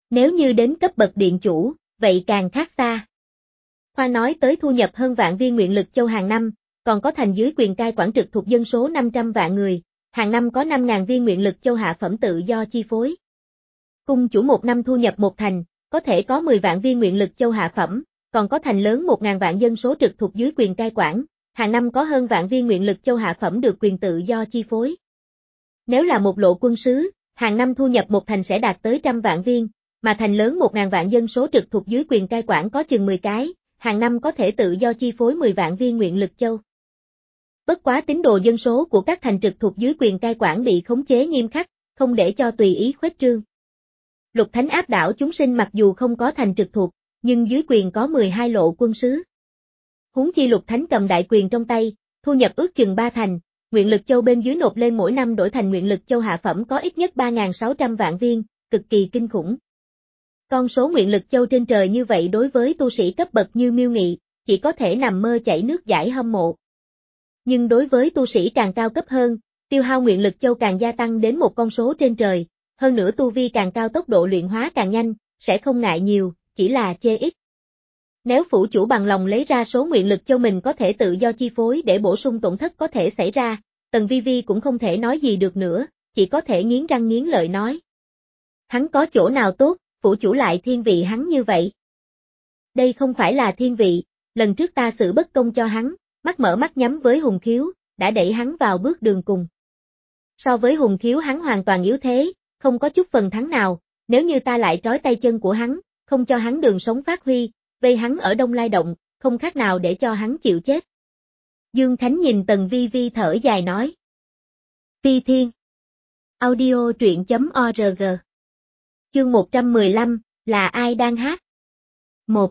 Nếu như đến cấp bậc điện chủ, vậy càng khác xa. Khoa nói tới thu nhập hơn vạn viên nguyện lực châu hàng năm, còn có thành dưới quyền cai quản trực thuộc dân số năm trăm vạn người, hàng năm có năm nghìn viên nguyện lực châu hạ phẩm tự do chi phối. Cung chủ một năm thu nhập một thành, có thể có mười vạn viên nguyện lực châu hạ phẩm, còn có thành lớn một nghìn vạn dân số trực thuộc dưới quyền cai quản, hàng năm có hơn vạn viên nguyện lực châu hạ phẩm được quyền tự do chi phối. Nếu là một lộ quân sứ, hàng năm thu nhập một thành sẽ đạt tới trăm vạn viên, mà thành lớn một nghìn vạn dân số trực thuộc dưới quyền cai quản có chừng mười cái, hàng năm có thể tự do chi phối mười vạn viên nguyện lực châu. Bất quá tín đồ dân số của các thành trực thuộc dưới quyền cai quản bị khống chế nghiêm khắc, không để cho tùy ý khuếch trương. Lục Thánh áp đảo chúng sinh mặc dù không có thành trực thuộc, nhưng dưới quyền có mười hai lộ quân sứ. Huống chi Lục Thánh cầm đại quyền trong tay, thu nhập ước chừng ba thành, nguyện lực châu bên dưới nộp lên mỗi năm đổi thành nguyện lực châu hạ phẩm có ít nhất ba nghìn sáu trăm vạn viên, cực kỳ kinh khủng. Con số nguyện lực châu trên trời như vậy đối với tu sĩ cấp bậc như Miêu Nghị, chỉ có thể nằm mơ chảy nước dãi hâm mộ. Nhưng đối với tu sĩ càng cao cấp hơn, tiêu hao nguyện lực châu càng gia tăng đến một con số trên trời, hơn nữa tu vi càng cao tốc độ luyện hóa càng nhanh, sẽ không ngại nhiều, chỉ là chê ít. Nếu phủ chủ bằng lòng lấy ra số nguyện lực châu mình có thể tự do chi phối để bổ sung tổn thất có thể xảy ra, Tần Vi Vi cũng không thể nói gì được nữa, chỉ có thể nghiến răng nghiến lợi nói. Hắn có chỗ nào tốt, phủ chủ lại thiên vị hắn như vậy? Đây không phải là thiên vị, lần trước ta xử bất công cho hắn, mắt mở mắt nhắm với Hùng Khiếu, đã đẩy hắn vào bước đường cùng. So với Hùng Khiếu hắn hoàn toàn yếu thế, không có chút phần thắng nào, nếu như ta lại trói tay chân của hắn, không cho hắn đường sống phát huy, vây hắn ở Đông Lai Động, không khác nào để cho hắn chịu chết. Dương Khánh nhìn Tần Vi Vi thở dài nói. Phi Thiên Audio truyện chấm org Chương một trăm mười lăm, là ai đang hát? một.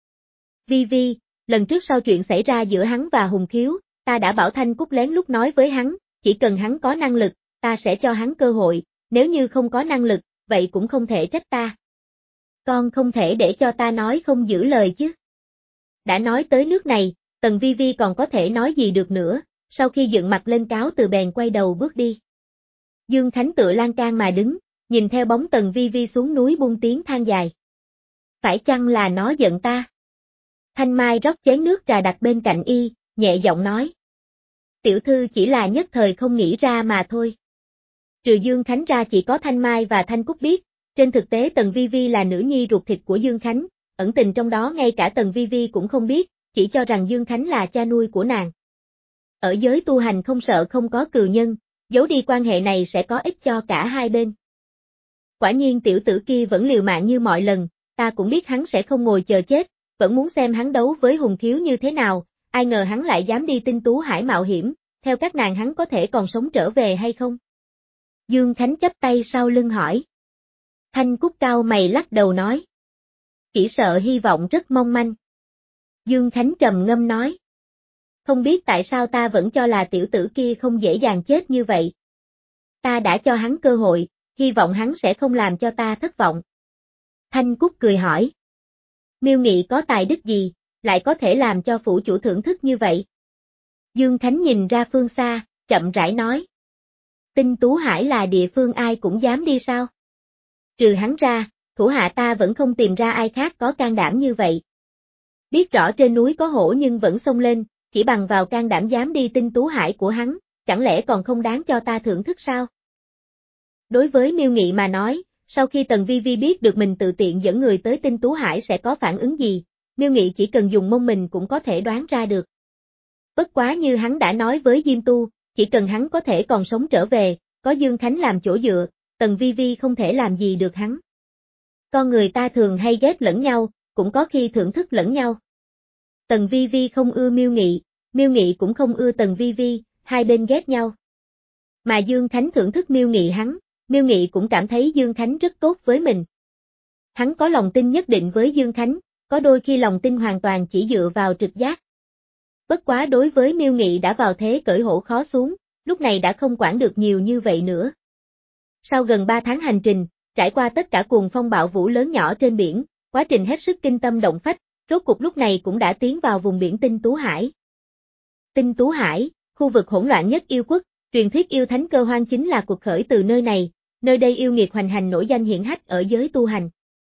Vi Vi, lần trước sau chuyện xảy ra giữa hắn và Hùng Khiếu, ta đã bảo Thanh Cúc lén lút nói với hắn, chỉ cần hắn có năng lực, ta sẽ cho hắn cơ hội, nếu như không có năng lực, vậy cũng không thể trách ta. Con không thể để cho ta nói không giữ lời chứ. Đã nói tới nước này, Tần Vi Vi còn có thể nói gì được nữa, sau khi dựng mặt lên cáo từ bèn quay đầu bước đi. Dương Khánh tựa lan can mà đứng, nhìn theo bóng Tần Vi Vi xuống núi buông tiếng than dài. Phải chăng là nó giận ta? Thanh Mai rót chén nước trà đặt bên cạnh y, nhẹ giọng nói. Tiểu thư chỉ là nhất thời không nghĩ ra mà thôi. Trừ Dương Khánh ra chỉ có Thanh Mai và Thanh Cúc biết, trên thực tế Tần Vi Vi là nữ nhi ruột thịt của Dương Khánh, ẩn tình trong đó ngay cả Tần Vi Vi cũng không biết, chỉ cho rằng Dương Khánh là cha nuôi của nàng. Ở giới tu hành không sợ không có cừu nhân, giấu đi quan hệ này sẽ có ích cho cả hai bên. Quả nhiên tiểu tử kia vẫn liều mạng như mọi lần, ta cũng biết hắn sẽ không ngồi chờ chết, vẫn muốn xem hắn đấu với Hùng Khiếu như thế nào, ai ngờ hắn lại dám đi Tinh Tú Hải mạo hiểm, theo các nàng hắn có thể còn sống trở về hay không? Dương Khánh chắp tay sau lưng hỏi. Thanh Cúc cao mày lắc đầu nói. Chỉ sợ hy vọng rất mong manh. Dương Khánh trầm ngâm nói. Không biết tại sao ta vẫn cho là tiểu tử kia không dễ dàng chết như vậy. Ta đã cho hắn cơ hội, hy vọng hắn sẽ không làm cho ta thất vọng. Thanh Cúc cười hỏi. Miêu Nghị có tài đức gì, lại có thể làm cho phủ chủ thưởng thức như vậy? Dương Khánh nhìn ra phương xa, chậm rãi nói. Tinh Tú Hải là địa phương ai cũng dám đi sao? Trừ hắn ra, thủ hạ ta vẫn không tìm ra ai khác có can đảm như vậy. Biết rõ trên núi có hổ nhưng vẫn xông lên, chỉ bằng vào can đảm dám đi Tinh Tú Hải của hắn, chẳng lẽ còn không đáng cho ta thưởng thức sao? Đối với Miêu Nghị mà nói, sau khi Tần Vi Vi biết được mình tự tiện dẫn người tới Tinh Tú Hải sẽ có phản ứng gì, Miêu Nghị chỉ cần dùng mông mình cũng có thể đoán ra được. Bất quá như hắn đã nói với Diêm Tu, chỉ cần hắn có thể còn sống trở về, có Dương Khánh làm chỗ dựa, Tần Vi Vi không thể làm gì được hắn. Con người ta thường hay ghét lẫn nhau, cũng có khi thưởng thức lẫn nhau. Tần Vi Vi không ưa Miêu Nghị, Miêu Nghị cũng không ưa Tần Vi Vi, hai bên ghét nhau. Mà Dương Khánh thưởng thức Miêu Nghị hắn, Miêu Nghị cũng cảm thấy Dương Khánh rất tốt với mình. Hắn có lòng tin nhất định với Dương Khánh, có đôi khi lòng tin hoàn toàn chỉ dựa vào trực giác. Bất quá đối với Miêu Nghị đã vào thế cởi hổ khó xuống, lúc này đã không quản được nhiều như vậy nữa. Sau gần ba tháng hành trình, trải qua tất cả cuồng phong bạo vũ lớn nhỏ trên biển, quá trình hết sức kinh tâm động phách, rốt cục lúc này cũng đã tiến vào vùng biển Tinh Tú Hải. Tinh Tú Hải, khu vực hỗn loạn nhất yêu quốc, truyền thuyết yêu thánh Cơ Hoang chính là cuộc khởi từ nơi này, nơi đây yêu nghiệt hoành hành nổi danh hiển hách ở giới tu hành.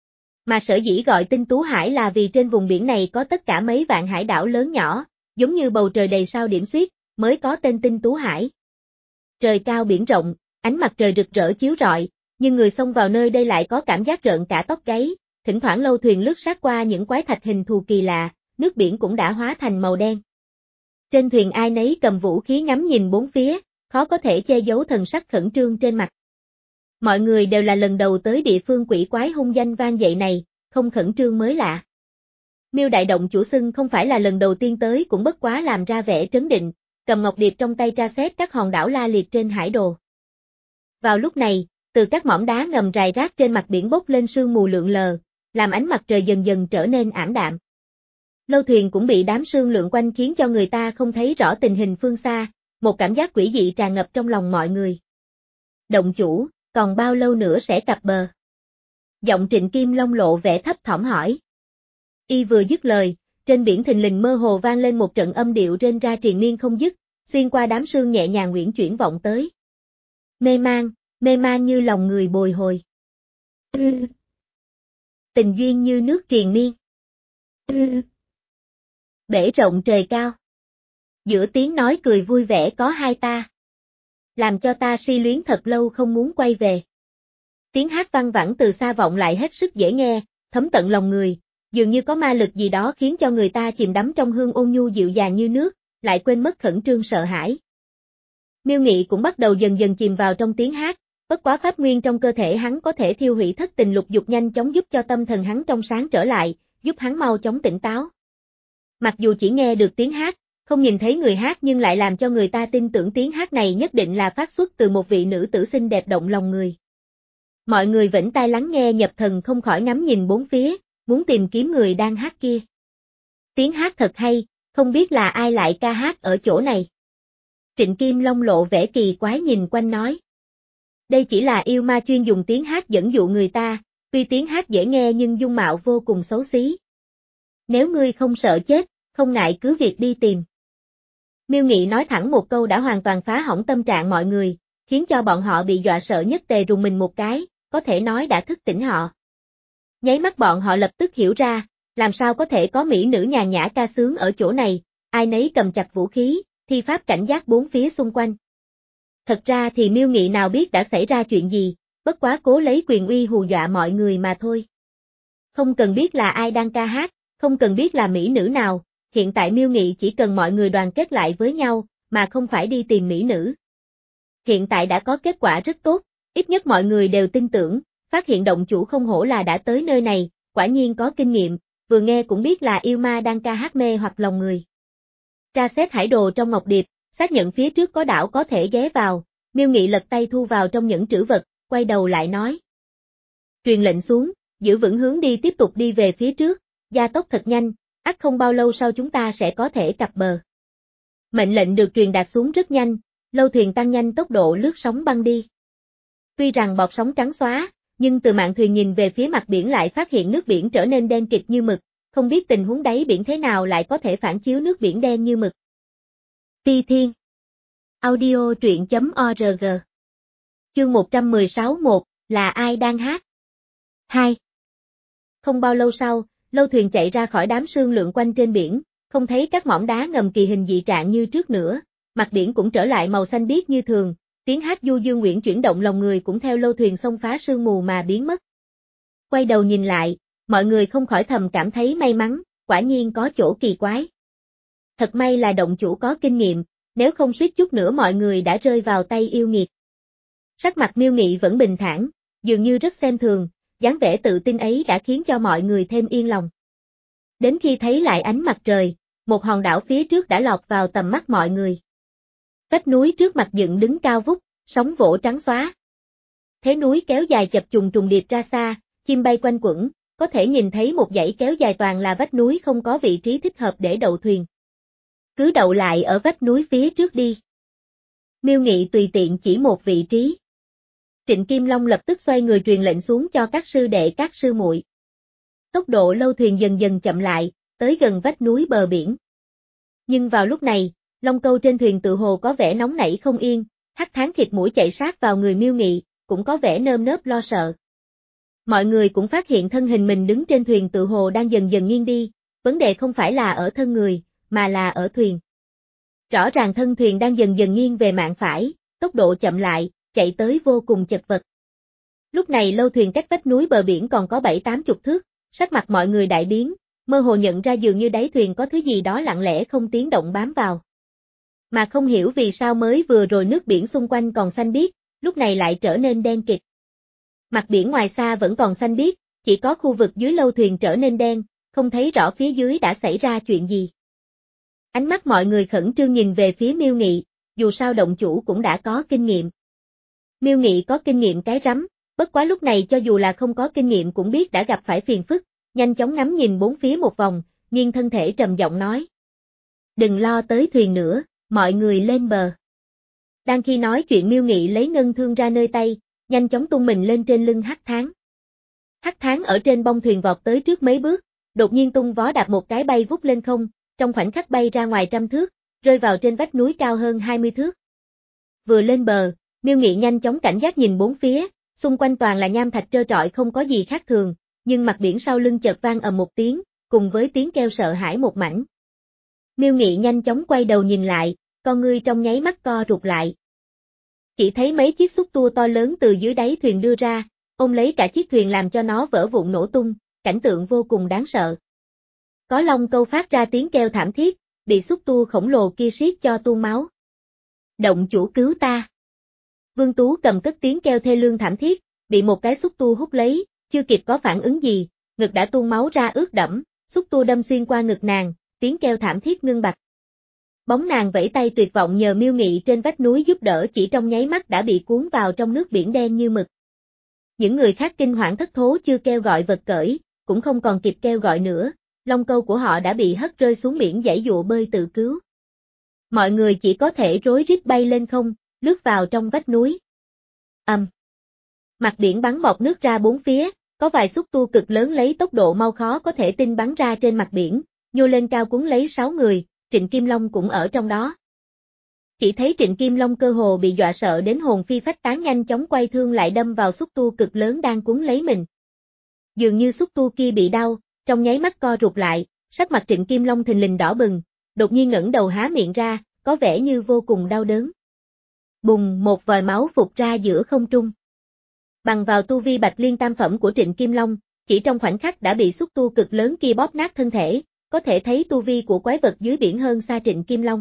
Mà sở dĩ gọi Tinh Tú Hải là vì trên vùng biển này có tất cả mấy vạn hải đảo lớn nhỏ, giống như bầu trời đầy sao điểm xuyết, mới có tên Tinh Tú Hải. Trời cao biển rộng, ánh mặt trời rực rỡ chiếu rọi, nhưng người xông vào nơi đây lại có cảm giác rợn cả tóc gáy, thỉnh thoảng lâu thuyền lướt sát qua những quái thạch hình thù kỳ lạ, nước biển cũng đã hóa thành màu đen. Trên thuyền ai nấy cầm vũ khí ngắm nhìn bốn phía, khó có thể che giấu thần sắc khẩn trương trên mặt. Mọi người đều là lần đầu tới địa phương quỷ quái hung danh vang dậy này, không khẩn trương mới lạ. Miêu Đại Động chủ xưng không phải là lần đầu tiên tới cũng bất quá làm ra vẻ trấn định, cầm ngọc điệp trong tay tra xét các hòn đảo la liệt trên hải đồ. Vào lúc này, từ các mỏm đá ngầm rải rác trên mặt biển bốc lên sương mù lượn lờ, làm ánh mặt trời dần dần trở nên ảm đạm. Lâu thuyền cũng bị đám sương lượn quanh khiến cho người ta không thấy rõ tình hình phương xa, một cảm giác quỷ dị tràn ngập trong lòng mọi người. Động chủ, còn bao lâu nữa sẽ cập bờ? Giọng Trịnh Kim Long lộ vẻ thấp thỏm hỏi. Y vừa dứt lời, trên biển thình lình mơ hồ vang lên một trận âm điệu rên ra triền miên không dứt, xuyên qua đám sương nhẹ nhàng uyển chuyển vọng tới. Mê man, mê man như lòng người bồi hồi. Ừ. Tình duyên như nước triền miên. Ừ. Bể rộng trời cao. Giữa tiếng nói cười vui vẻ có hai ta. Làm cho ta si luyến thật lâu không muốn quay về. Tiếng hát vang vẳng từ xa vọng lại hết sức dễ nghe, thấm tận lòng người, dường như có ma lực gì đó khiến cho người ta chìm đắm trong hương ôn nhu dịu dàng như nước, lại quên mất khẩn trương sợ hãi. Miêu Nghị cũng bắt đầu dần dần chìm vào trong tiếng hát, bất quá pháp nguyên trong cơ thể hắn có thể thiêu hủy thất tình lục dục nhanh chóng giúp cho tâm thần hắn trong sáng trở lại, giúp hắn mau chóng tỉnh táo. Mặc dù chỉ nghe được tiếng hát, không nhìn thấy người hát nhưng lại làm cho người ta tin tưởng tiếng hát này nhất định là phát xuất từ một vị nữ tử xinh đẹp động lòng người. Mọi người vĩnh tai lắng nghe nhập thần không khỏi ngắm nhìn bốn phía, muốn tìm kiếm người đang hát kia. Tiếng hát thật hay, không biết là ai lại ca hát ở chỗ này. Trịnh Kim Long lộ vẻ kỳ quái nhìn quanh nói. Đây chỉ là yêu ma chuyên dùng tiếng hát dẫn dụ người ta, tuy tiếng hát dễ nghe nhưng dung mạo vô cùng xấu xí. Nếu ngươi không sợ chết, không ngại cứ việc đi tìm. Miêu Nghị nói thẳng một câu đã hoàn toàn phá hỏng tâm trạng mọi người, khiến cho bọn họ bị dọa sợ nhất tề rùng mình một cái, có thể nói đã thức tỉnh họ. Nháy mắt bọn họ lập tức hiểu ra, làm sao có thể có mỹ nữ nhàn nhã ca sướng ở chỗ này, ai nấy cầm chặt vũ khí, thi pháp cảnh giác bốn phía xung quanh. Thật ra thì Miêu Nghị nào biết đã xảy ra chuyện gì, bất quá cố lấy quyền uy hù dọa mọi người mà thôi. Không cần biết là ai đang ca hát, không cần biết là mỹ nữ nào, hiện tại Miêu Nghị chỉ cần mọi người đoàn kết lại với nhau, mà không phải đi tìm mỹ nữ. Hiện tại đã có kết quả rất tốt, ít nhất mọi người đều tin tưởng, phát hiện động chủ không hổ là đã tới nơi này, quả nhiên có kinh nghiệm, vừa nghe cũng biết là yêu ma đang ca hát mê hoặc lòng người. Tra xét hải đồ trong ngọc điệp, xác nhận phía trước có đảo có thể ghé vào, Miêu Nghị lật tay thu vào trong những trữ vật, quay đầu lại nói. Truyền lệnh xuống, giữ vững hướng đi tiếp tục đi về phía trước, gia tốc thật nhanh, ắt không bao lâu sau chúng ta sẽ có thể cập bờ. Mệnh lệnh được truyền đạt xuống rất nhanh, lâu thuyền tăng nhanh tốc độ lướt sóng băng đi. Tuy rằng bọt sóng trắng xóa, nhưng từ mạn thuyền nhìn về phía mặt biển lại phát hiện nước biển trở nên đen kịt như mực, không biết tình huống đáy biển thế nào lại có thể phản chiếu nước biển đen như mực. Ti Thiên Audio truyện chấm org Chương một trăm mười sáu một, là ai đang hát? hai. Không bao lâu sau, lâu thuyền chạy ra khỏi đám sương lượn quanh trên biển, không thấy các mỏm đá ngầm kỳ hình dị trạng như trước nữa, mặt biển cũng trở lại màu xanh biếc như thường, tiếng hát du dương uyển chuyển động lòng người cũng theo lâu thuyền xông phá sương mù mà biến mất. Quay đầu nhìn lại, mọi người không khỏi thầm cảm thấy may mắn, quả nhiên có chỗ kỳ quái. Thật may là động chủ có kinh nghiệm, nếu không suýt chút nữa mọi người đã rơi vào tay yêu nghiệt. Sắc mặt Miêu Nghị vẫn bình thản, dường như rất xem thường, dáng vẻ tự tin ấy đã khiến cho mọi người thêm yên lòng. Đến khi thấy lại ánh mặt trời, một hòn đảo phía trước đã lọt vào tầm mắt mọi người. Vách núi trước mặt dựng đứng cao vút, sóng vỗ trắng xóa. Thế núi kéo dài chập trùng trùng điệp ra xa, chim bay quanh quẩn, có thể nhìn thấy một dãy kéo dài toàn là vách núi không có vị trí thích hợp để đậu thuyền. Cứ đậu lại ở vách núi phía trước đi. Miêu Nghị tùy tiện chỉ một vị trí. Trịnh Kim Long lập tức xoay người truyền lệnh xuống cho các sư đệ các sư muội. Tốc độ lâu thuyền dần dần chậm lại, tới gần vách núi bờ biển. Nhưng vào lúc này, Long Câu trên thuyền tự hồ có vẻ nóng nảy không yên, hắc tháng thịt mũi chạy sát vào người Miêu Nghị, cũng có vẻ nơm nớp lo sợ. Mọi người cũng phát hiện thân hình mình đứng trên thuyền tự hồ đang dần dần nghiêng đi, vấn đề không phải là ở thân người, mà là ở thuyền. Rõ ràng thân thuyền đang dần dần nghiêng về mạn phải, tốc độ chậm lại, chạy tới vô cùng chật vật. Lúc này lâu thuyền cách vách núi bờ biển còn có bảy tám chục thước, sắc mặt mọi người đại biến, mơ hồ nhận ra dường như đáy thuyền có thứ gì đó lặng lẽ không tiếng động bám vào. Mà không hiểu vì sao mới vừa rồi nước biển xung quanh còn xanh biếc, lúc này lại trở nên đen kịt. Mặt biển ngoài xa vẫn còn xanh biếc, chỉ có khu vực dưới lâu thuyền trở nên đen, không thấy rõ phía dưới đã xảy ra chuyện gì. Ánh mắt mọi người khẩn trương nhìn về phía Miêu Nghị, dù sao động chủ cũng đã có kinh nghiệm. Miêu Nghị có kinh nghiệm cái rắm, bất quá lúc này cho dù là không có kinh nghiệm cũng biết đã gặp phải phiền phức, nhanh chóng ngắm nhìn bốn phía một vòng, nghiêng thân thể trầm giọng nói. Đừng lo tới thuyền nữa, mọi người lên bờ. Đang khi nói chuyện Miêu Nghị lấy ngân thương ra nơi tay, nhanh chóng tung mình lên trên lưng Hắc Thán. Hắc Thán ở trên bông thuyền vọt tới trước mấy bước, đột nhiên tung vó đạp một cái bay vút lên không, trong khoảnh khắc bay ra ngoài trăm thước, rơi vào trên vách núi cao hơn hai mươi thước. Vừa lên bờ, Miêu Nghị nhanh chóng cảnh giác nhìn bốn phía, xung quanh toàn là nham thạch trơ trọi không có gì khác thường, nhưng mặt biển sau lưng chợt vang ầm một tiếng, cùng với tiếng kêu sợ hãi một mảnh. Miêu Nghị nhanh chóng quay đầu nhìn lại, con ngươi trong nháy mắt co rụt lại. Chỉ thấy mấy chiếc xúc tua to lớn từ dưới đáy thuyền đưa ra, ôm lấy cả chiếc thuyền làm cho nó vỡ vụn nổ tung, cảnh tượng vô cùng đáng sợ. Có long câu phát ra tiếng kêu thảm thiết, bị xúc tua khổng lồ kia siết cho tuôn máu. Động chủ cứu ta. Vương Tú cầm cất tiếng kêu thê lương thảm thiết, bị một cái xúc tua hút lấy, chưa kịp có phản ứng gì, ngực đã tuôn máu ra ướt đẫm, xúc tua đâm xuyên qua ngực nàng, tiếng kêu thảm thiết ngưng bặt. Bóng nàng vẫy tay tuyệt vọng nhờ Miêu Nghị trên vách núi giúp đỡ chỉ trong nháy mắt đã bị cuốn vào trong nước biển đen như mực. Những người khác kinh hoảng thất thố chưa kêu gọi vật cởi, cũng không còn kịp kêu gọi nữa, long câu của họ đã bị hất rơi xuống biển giãy dụa bơi tự cứu. Mọi người chỉ có thể rối rít bay lên không, lướt vào trong vách núi. Ầm. Um. Mặt biển bắn bọt nước ra bốn phía, có vài xúc tua cực lớn lấy tốc độ mau khó có thể tin bắn ra trên mặt biển, nhô lên cao cuốn lấy sáu người, Trịnh Kim Long cũng ở trong đó. Chỉ thấy Trịnh Kim Long cơ hồ bị dọa sợ đến hồn phi phách tán nhanh chóng quay thương lại đâm vào xúc tua cực lớn đang cuốn lấy mình. Dường như xúc tua kia bị đau, trong nháy mắt co rụt lại, sắc mặt Trịnh Kim Long thình lình đỏ bừng, đột nhiên ngẩng đầu há miệng ra, có vẻ như vô cùng đau đớn. Bùng, một vòi máu phụt ra giữa không trung. Bằng vào tu vi bạch liên tam phẩm của Trịnh Kim Long, chỉ trong khoảnh khắc đã bị xúc tua cực lớn kia bóp nát thân thể, có thể thấy tu vi của quái vật dưới biển hơn xa Trịnh Kim Long.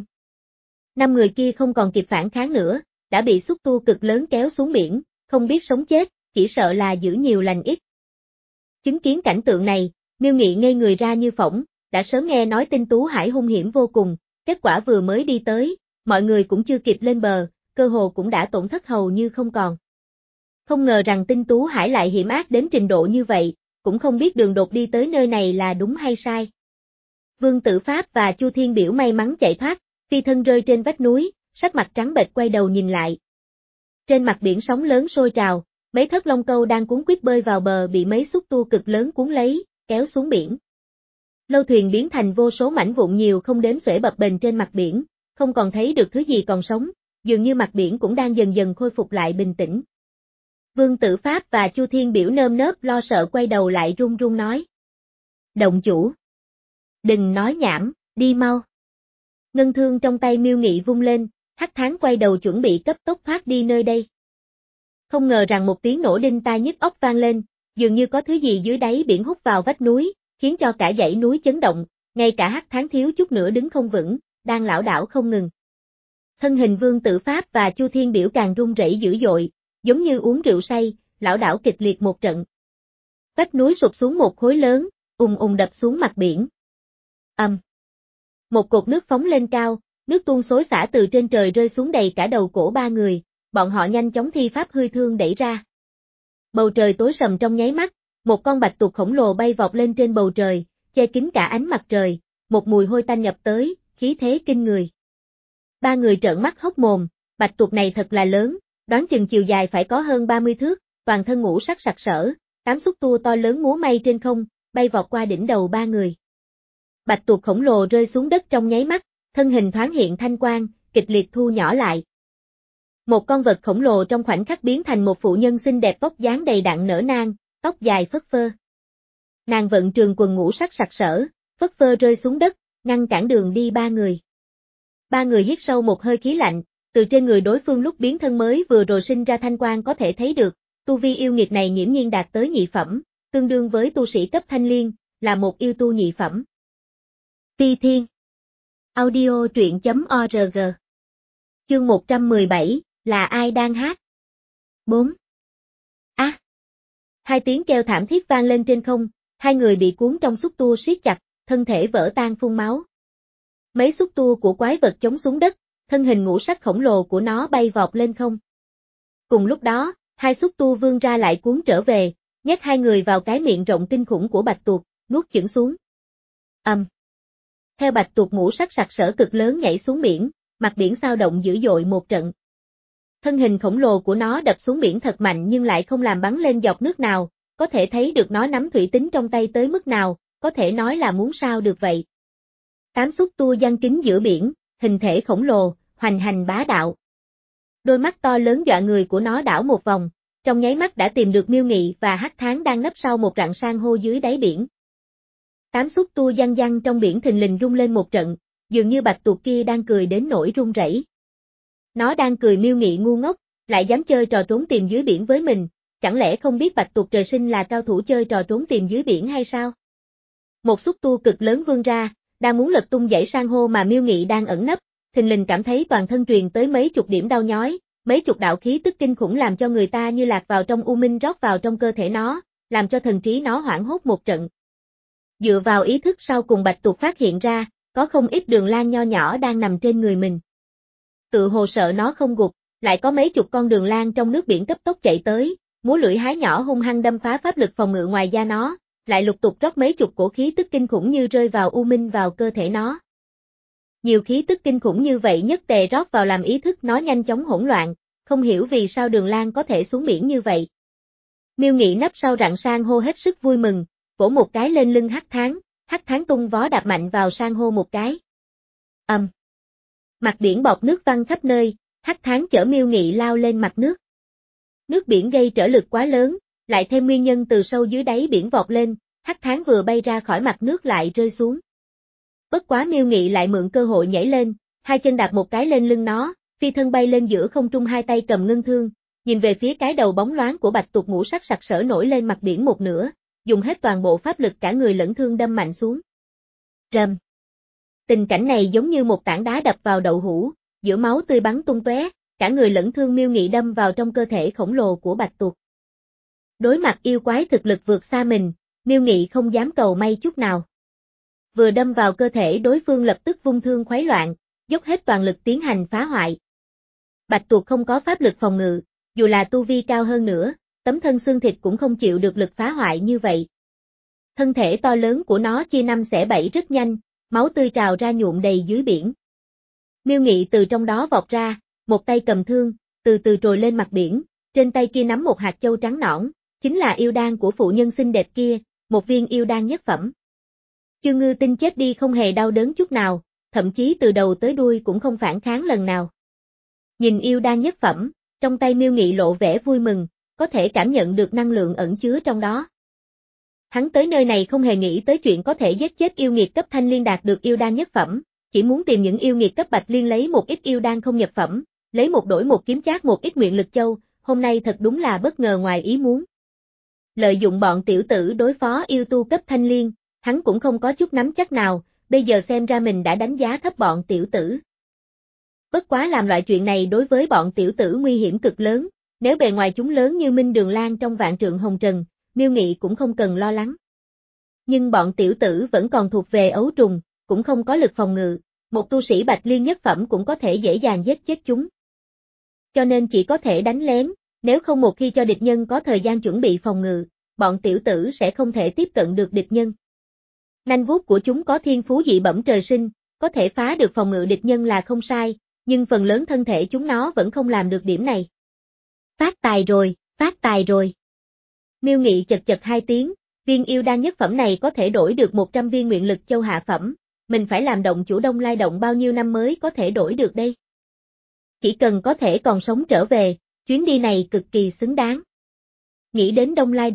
Năm người kia không còn kịp phản kháng nữa, đã bị xúc tua cực lớn kéo xuống biển, không biết sống chết, chỉ sợ là giữ nhiều lành ít. Chứng kiến cảnh tượng này, Miêu Nghị ngây người ra như phỏng, đã sớm nghe nói tin Tú Hải hung hiểm vô cùng, kết quả vừa mới đi tới, mọi người cũng chưa kịp lên bờ, cơ hồ cũng đã tổn thất hầu như không còn. Không ngờ rằng tin Tú Hải lại hiểm ác đến trình độ như vậy, cũng không biết đường đột đi tới nơi này là đúng hay sai. Vương Tử Pháp và Chu Thiên Biểu may mắn chạy thoát, phi thân rơi trên vách núi, sắc mặt trắng bệch quay đầu nhìn lại. Trên mặt biển sóng lớn sôi trào, mấy thất long câu đang cuốn quýt bơi vào bờ bị mấy xúc tua cực lớn cuốn lấy, kéo xuống biển. Lâu thuyền biến thành vô số mảnh vụn nhiều không đếm xuể bập bềnh trên mặt biển, không còn thấy được thứ gì còn sống, dường như mặt biển cũng đang dần dần khôi phục lại bình tĩnh. Vương Tử Pháp và Chu Thiên Biểu nơm nớp lo sợ quay đầu lại run run nói. Động chủ. Đừng nói nhảm, đi mau. Ngân thương trong tay Miêu Nghị vung lên, Hắc Thán quay đầu chuẩn bị cấp tốc thoát đi nơi đây. Không ngờ rằng một tiếng nổ đinh tai nhức óc vang lên, dường như có thứ gì dưới đáy biển hút vào vách núi, khiến cho cả dãy núi chấn động, ngay cả Hắc Thán thiếu chút nữa đứng không vững, đang lảo đảo không ngừng. Thân hình Vương Tử Pháp và Chu Thiên Biểu càng run rẩy dữ dội, giống như uống rượu say, lảo đảo kịch liệt một trận. Vách núi sụp xuống một khối lớn, ùng ùng đập xuống mặt biển. Ầm. Um. Một cột nước phóng lên cao, nước tuôn xối xả từ trên trời rơi xuống đầy cả đầu cổ ba người, bọn họ nhanh chóng thi pháp hư thương đẩy ra. Bầu trời tối sầm trong nháy mắt, một con bạch tuộc khổng lồ bay vọt lên trên bầu trời, che kín cả ánh mặt trời, một mùi hôi tanh nhập tới, khí thế kinh người. Ba người trợn mắt hốc mồm, bạch tuộc này thật là lớn, đoán chừng chiều dài phải có hơn ba mươi thước, toàn thân ngũ sắc sặc sỡ, tám xúc tua to lớn múa may trên không, bay vọt qua đỉnh đầu ba người. Bạch tuộc khổng lồ rơi xuống đất trong nháy mắt, thân hình thoáng hiện thanh quang, kịch liệt thu nhỏ lại. Một con vật khổng lồ trong khoảnh khắc biến thành một phụ nhân xinh đẹp vóc dáng đầy đặn nở nang, tóc dài phất phơ. Nàng vận trường quần ngũ sắc sặc sỡ, phất phơ rơi xuống đất, ngăn cản đường đi ba người. Ba người hít sâu một hơi khí lạnh, từ trên người đối phương lúc biến thân mới vừa rồi sinh ra thanh quang có thể thấy được, tu vi yêu nghiệt này nghiễm nhiên đạt tới nhị phẩm, tương đương với tu sĩ cấp thanh liên, là một yêu tu nhị phẩm. Phi Thiên Audio truyện chấm org Chương một trăm mười bảy, là ai đang hát? bốn. Á! À. Hai tiếng kêu thảm thiết vang lên trên không, hai người bị cuốn trong xúc tua siết chặt, thân thể vỡ tan phun máu. Mấy xúc tua của quái vật chống xuống đất, thân hình ngũ sắc khổng lồ của nó bay vọt lên không. Cùng lúc đó, hai xúc tua vươn ra lại cuốn trở về, nhét hai người vào cái miệng rộng kinh khủng của bạch tuộc, nuốt chửng xuống. Ầm. Um. Theo bạch tuộc ngũ sắc sặc sỡ cực lớn nhảy xuống biển, mặt biển xao động dữ dội một trận. Thân hình khổng lồ của nó đập xuống biển thật mạnh nhưng lại không làm bắn lên giọt nước nào, có thể thấy được nó nắm thủy tính trong tay tới mức nào, có thể nói là muốn sao được vậy. Tám xúc tua giăng kín giữa biển, hình thể khổng lồ, hoành hành bá đạo. Đôi mắt to lớn dọa người của nó đảo một vòng, trong nháy mắt đã tìm được Miêu Nghị và Hắc Thán đang nấp sau một rặng san hô dưới đáy biển. Tám xúc tua giăng giăng trong biển thình lình rung lên một trận, dường như bạch tuộc kia đang cười đến nỗi run rẩy. Nó đang cười Miêu Nghị ngu ngốc, lại dám chơi trò trốn tìm dưới biển với mình, chẳng lẽ không biết bạch tuộc trời sinh là cao thủ chơi trò trốn tìm dưới biển hay sao? Một xúc tua cực lớn vươn ra, đang muốn lật tung dãy san hô mà Miêu Nghị đang ẩn nấp, thình lình cảm thấy toàn thân truyền tới mấy chục điểm đau nhói, mấy chục đạo khí tức kinh khủng làm cho người ta như lạc vào trong u minh rót vào trong cơ thể nó, làm cho thần trí nó hoảng hốt một trận. Dựa vào ý thức sau cùng bạch tuộc phát hiện ra, có không ít đường lang nho nhỏ đang nằm trên người mình. Tự hồ sợ nó không gục, lại có mấy chục con đường lang trong nước biển cấp tốc chạy tới, múa lưỡi hái nhỏ hung hăng đâm phá pháp lực phòng ngự ngoài da nó, lại lục tục rót mấy chục cổ khí tức kinh khủng như rơi vào u minh vào cơ thể nó. Nhiều khí tức kinh khủng như vậy nhất tề rót vào làm ý thức nó nhanh chóng hỗn loạn, không hiểu vì sao đường lang có thể xuống biển như vậy. Miêu Nghị nấp sau rặng san hô hết sức vui mừng, vỗ một cái lên lưng Hắc Thán, Hắc Thán tung vó đạp mạnh vào san hô một cái. Ầm. Um. Mặt biển bọt nước văng khắp nơi, Hắc Thán chở Miêu Nghị lao lên mặt nước. Nước biển gây trở lực quá lớn, lại thêm nguyên nhân từ sâu dưới đáy biển vọt lên, Hắc Thán vừa bay ra khỏi mặt nước lại rơi xuống. Bất quá Miêu Nghị lại mượn cơ hội nhảy lên, hai chân đạp một cái lên lưng nó, phi thân bay lên giữa không trung hai tay cầm ngân thương, nhìn về phía cái đầu bóng loáng của bạch tuộc ngũ sắc sặc sỡ nổi lên mặt biển một nửa, dùng hết toàn bộ pháp lực cả người lẫn thương đâm mạnh xuống. Rầm. Tình cảnh này giống như một tảng đá đập vào đậu hũ, giữa máu tươi bắn tung tóe, cả người lẫn thương Miêu Nghị đâm vào trong cơ thể khổng lồ của bạch tuộc. Đối mặt yêu quái thực lực vượt xa mình, Miêu Nghị không dám cầu may chút nào. Vừa đâm vào cơ thể đối phương lập tức vung thương khuấy loạn, dốc hết toàn lực tiến hành phá hoại. Bạch tuộc không có pháp lực phòng ngự, dù là tu vi cao hơn nữa, tấm thân xương thịt cũng không chịu được lực phá hoại như vậy. Thân thể to lớn của nó chia năm xẻ bảy rất nhanh, máu tươi trào ra nhuộm đầy dưới biển. Miêu Nghị từ trong đó vọt ra, một tay cầm thương, từ từ trồi lên mặt biển, trên tay kia nắm một hạt châu trắng nõn, chính là yêu đan của phụ nhân xinh đẹp kia, một viên yêu đan nhất phẩm. Chương Ngư Tinh chết đi không hề đau đớn chút nào, thậm chí từ đầu tới đuôi cũng không phản kháng lần nào. Nhìn yêu đan nhất phẩm, trong tay Miêu Nghị lộ vẻ vui mừng, có thể cảm nhận được năng lượng ẩn chứa trong đó. Hắn tới nơi này không hề nghĩ tới chuyện có thể giết chết yêu nghiệt cấp thanh liên đạt được yêu đan nhất phẩm, chỉ muốn tìm những yêu nghiệt cấp bạch liên lấy một ít yêu đan không nhập phẩm, lấy một đổi một kiếm chác một ít nguyện lực châu, hôm nay thật đúng là bất ngờ ngoài ý muốn. Lợi dụng bọn tiểu tử đối phó yêu tu cấp thanh liên, hắn cũng không có chút nắm chắc nào, bây giờ xem ra mình đã đánh giá thấp bọn tiểu tử. Bất quá làm loại chuyện này đối với bọn tiểu tử nguy hiểm cực lớn, nếu bề ngoài chúng lớn như Minh Đường Lan trong vạn trượng hồng trần, Miêu Nghị cũng không cần lo lắng. Nhưng bọn tiểu tử vẫn còn thuộc về ấu trùng, cũng không có lực phòng ngự, một tu sĩ bạch liên nhất phẩm cũng có thể dễ dàng giết chết chúng. Cho nên chỉ có thể đánh lén, nếu không một khi cho địch nhân có thời gian chuẩn bị phòng ngự, bọn tiểu tử sẽ không thể tiếp cận được địch nhân. Nanh vuốt của chúng có thiên phú dị bẩm trời sinh, có thể phá được phòng ngự địch nhân là không sai, nhưng phần lớn thân thể chúng nó vẫn không làm được điểm này. Phát tài rồi, phát tài rồi. Miêu Nghị chật chật hai tiếng, viên yêu đan nhất phẩm này có thể đổi được một trăm viên nguyện lực châu hạ phẩm, mình phải làm động chủ Đông Lai Động bao nhiêu năm mới có thể đổi được đây. Chỉ cần có thể còn sống trở về, chuyến đi này cực kỳ xứng đáng. Nghĩ đến Đông Lai Động,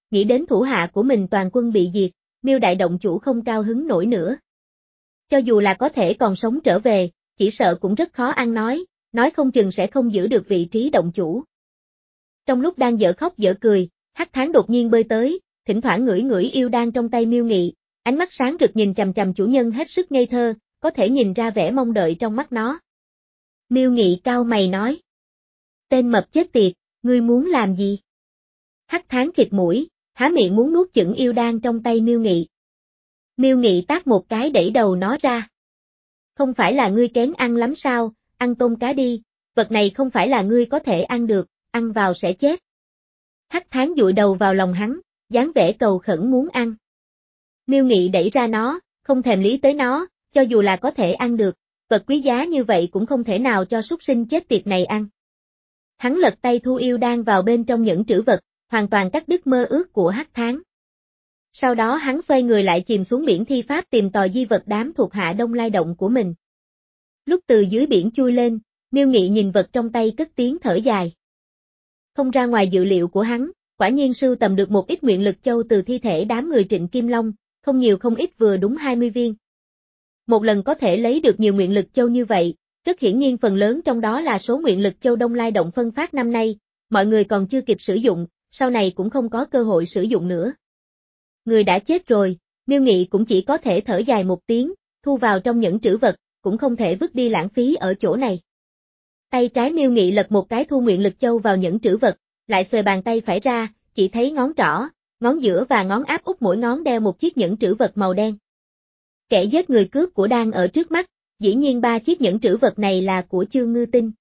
nghĩ đến thủ hạ của mình toàn quân bị diệt, Miêu đại động chủ không cao hứng nổi nữa. Cho dù là có thể còn sống trở về, chỉ sợ cũng rất khó ăn nói, nói không chừng sẽ không giữ được vị trí động chủ. Trong lúc đang dở khóc dở cười, Hắc Tháng đột nhiên bơi tới, thỉnh thoảng ngửi ngửi yêu đan trong tay Miêu Nghị, ánh mắt sáng rực nhìn chằm chằm chủ nhân hết sức ngây thơ, có thể nhìn ra vẻ mong đợi trong mắt nó. Miêu Nghị cau mày nói. Tên mập chết tiệt, ngươi muốn làm gì? Hắc Tháng khịt mũi, há miệng muốn nuốt chửng yêu đan trong tay Miêu Nghị. Miêu Nghị tát một cái đẩy đầu nó ra. Không phải là ngươi kén ăn lắm sao, ăn tôm cá đi, vật này không phải là ngươi có thể ăn được, ăn vào sẽ chết. Hắc Tháng dụi đầu vào lòng hắn, dáng vẻ cầu khẩn muốn ăn. Miêu Nghị đẩy ra nó, không thèm lý tới nó, cho dù là có thể ăn được, vật quý giá như vậy cũng không thể nào cho súc sinh chết tiệt này ăn. Hắn lật tay thu yêu đan vào bên trong những trữ vật, hoàn toàn cắt đứt mơ ước của Hắc Tháng. Sau đó hắn xoay người lại chìm xuống biển thi pháp tìm tòi di vật đám thuộc hạ Đông Lai Động của mình. Lúc từ dưới biển chui lên, Miêu Nghị nhìn vật trong tay cất tiếng thở dài. Không ra ngoài dự liệu của hắn, quả nhiên sưu tầm được một ít nguyện lực châu từ thi thể đám người Trịnh Kim Long, không nhiều không ít vừa đúng hai mươi viên. Một lần có thể lấy được nhiều nguyện lực châu như vậy, rất hiển nhiên phần lớn trong đó là số nguyện lực châu Đông Lai Động phân phát năm nay, mọi người còn chưa kịp sử dụng, sau này cũng không có cơ hội sử dụng nữa. Người đã chết rồi, Miêu Nghị cũng chỉ có thể thở dài một tiếng, thu vào trong những trữ vật, cũng không thể vứt đi lãng phí ở chỗ này. Tay trái Miêu Nghị lật một cái thu nguyện lực châu vào những trữ vật, lại xuề bàn tay phải ra, chỉ thấy ngón trỏ, ngón giữa và ngón áp út mỗi ngón đeo một chiếc nhẫn trữ vật màu đen. Kẻ giết người cướp của đang ở trước mắt, dĩ nhiên ba chiếc nhẫn trữ vật này là của Chương Ngư Tinh.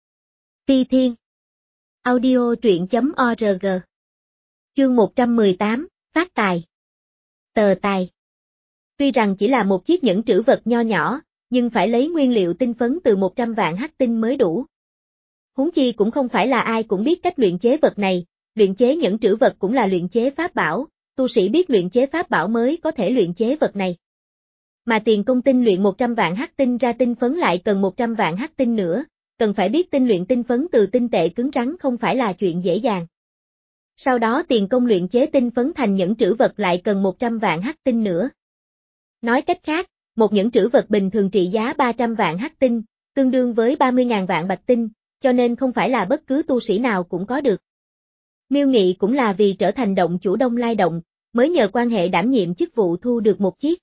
Phi Thiên Audio truyện chấm org Chương một trăm mười tám, Phát Tài Tờ tài Tuy rằng chỉ là một chiếc nhẫn trữ vật nho nhỏ, nhưng phải lấy nguyên liệu tinh phấn từ một trăm vạn hắc tinh mới đủ. Huống chi cũng không phải là ai cũng biết cách luyện chế vật này, luyện chế nhẫn trữ vật cũng là luyện chế pháp bảo, tu sĩ biết luyện chế pháp bảo mới có thể luyện chế vật này. Mà tiền công tinh luyện một trăm vạn hắc tinh ra tinh phấn lại cần một trăm vạn hắc tinh nữa, cần phải biết tinh luyện tinh phấn từ tinh tệ cứng rắn không phải là chuyện dễ dàng. Sau đó tiền công luyện chế tinh phấn thành nhẫn trữ vật lại cần một trăm vạn hắc tinh nữa. Nói cách khác, một nhẫn trữ vật bình thường trị giá ba trăm vạn hắc tinh, tương đương với ba mươi nghìn vạn bạch tinh, cho nên không phải là bất cứ tu sĩ nào cũng có được. Miêu Nghị cũng là vì trở thành động chủ Đông Lai Động, mới nhờ quan hệ đảm nhiệm chức vụ thu được một chiếc.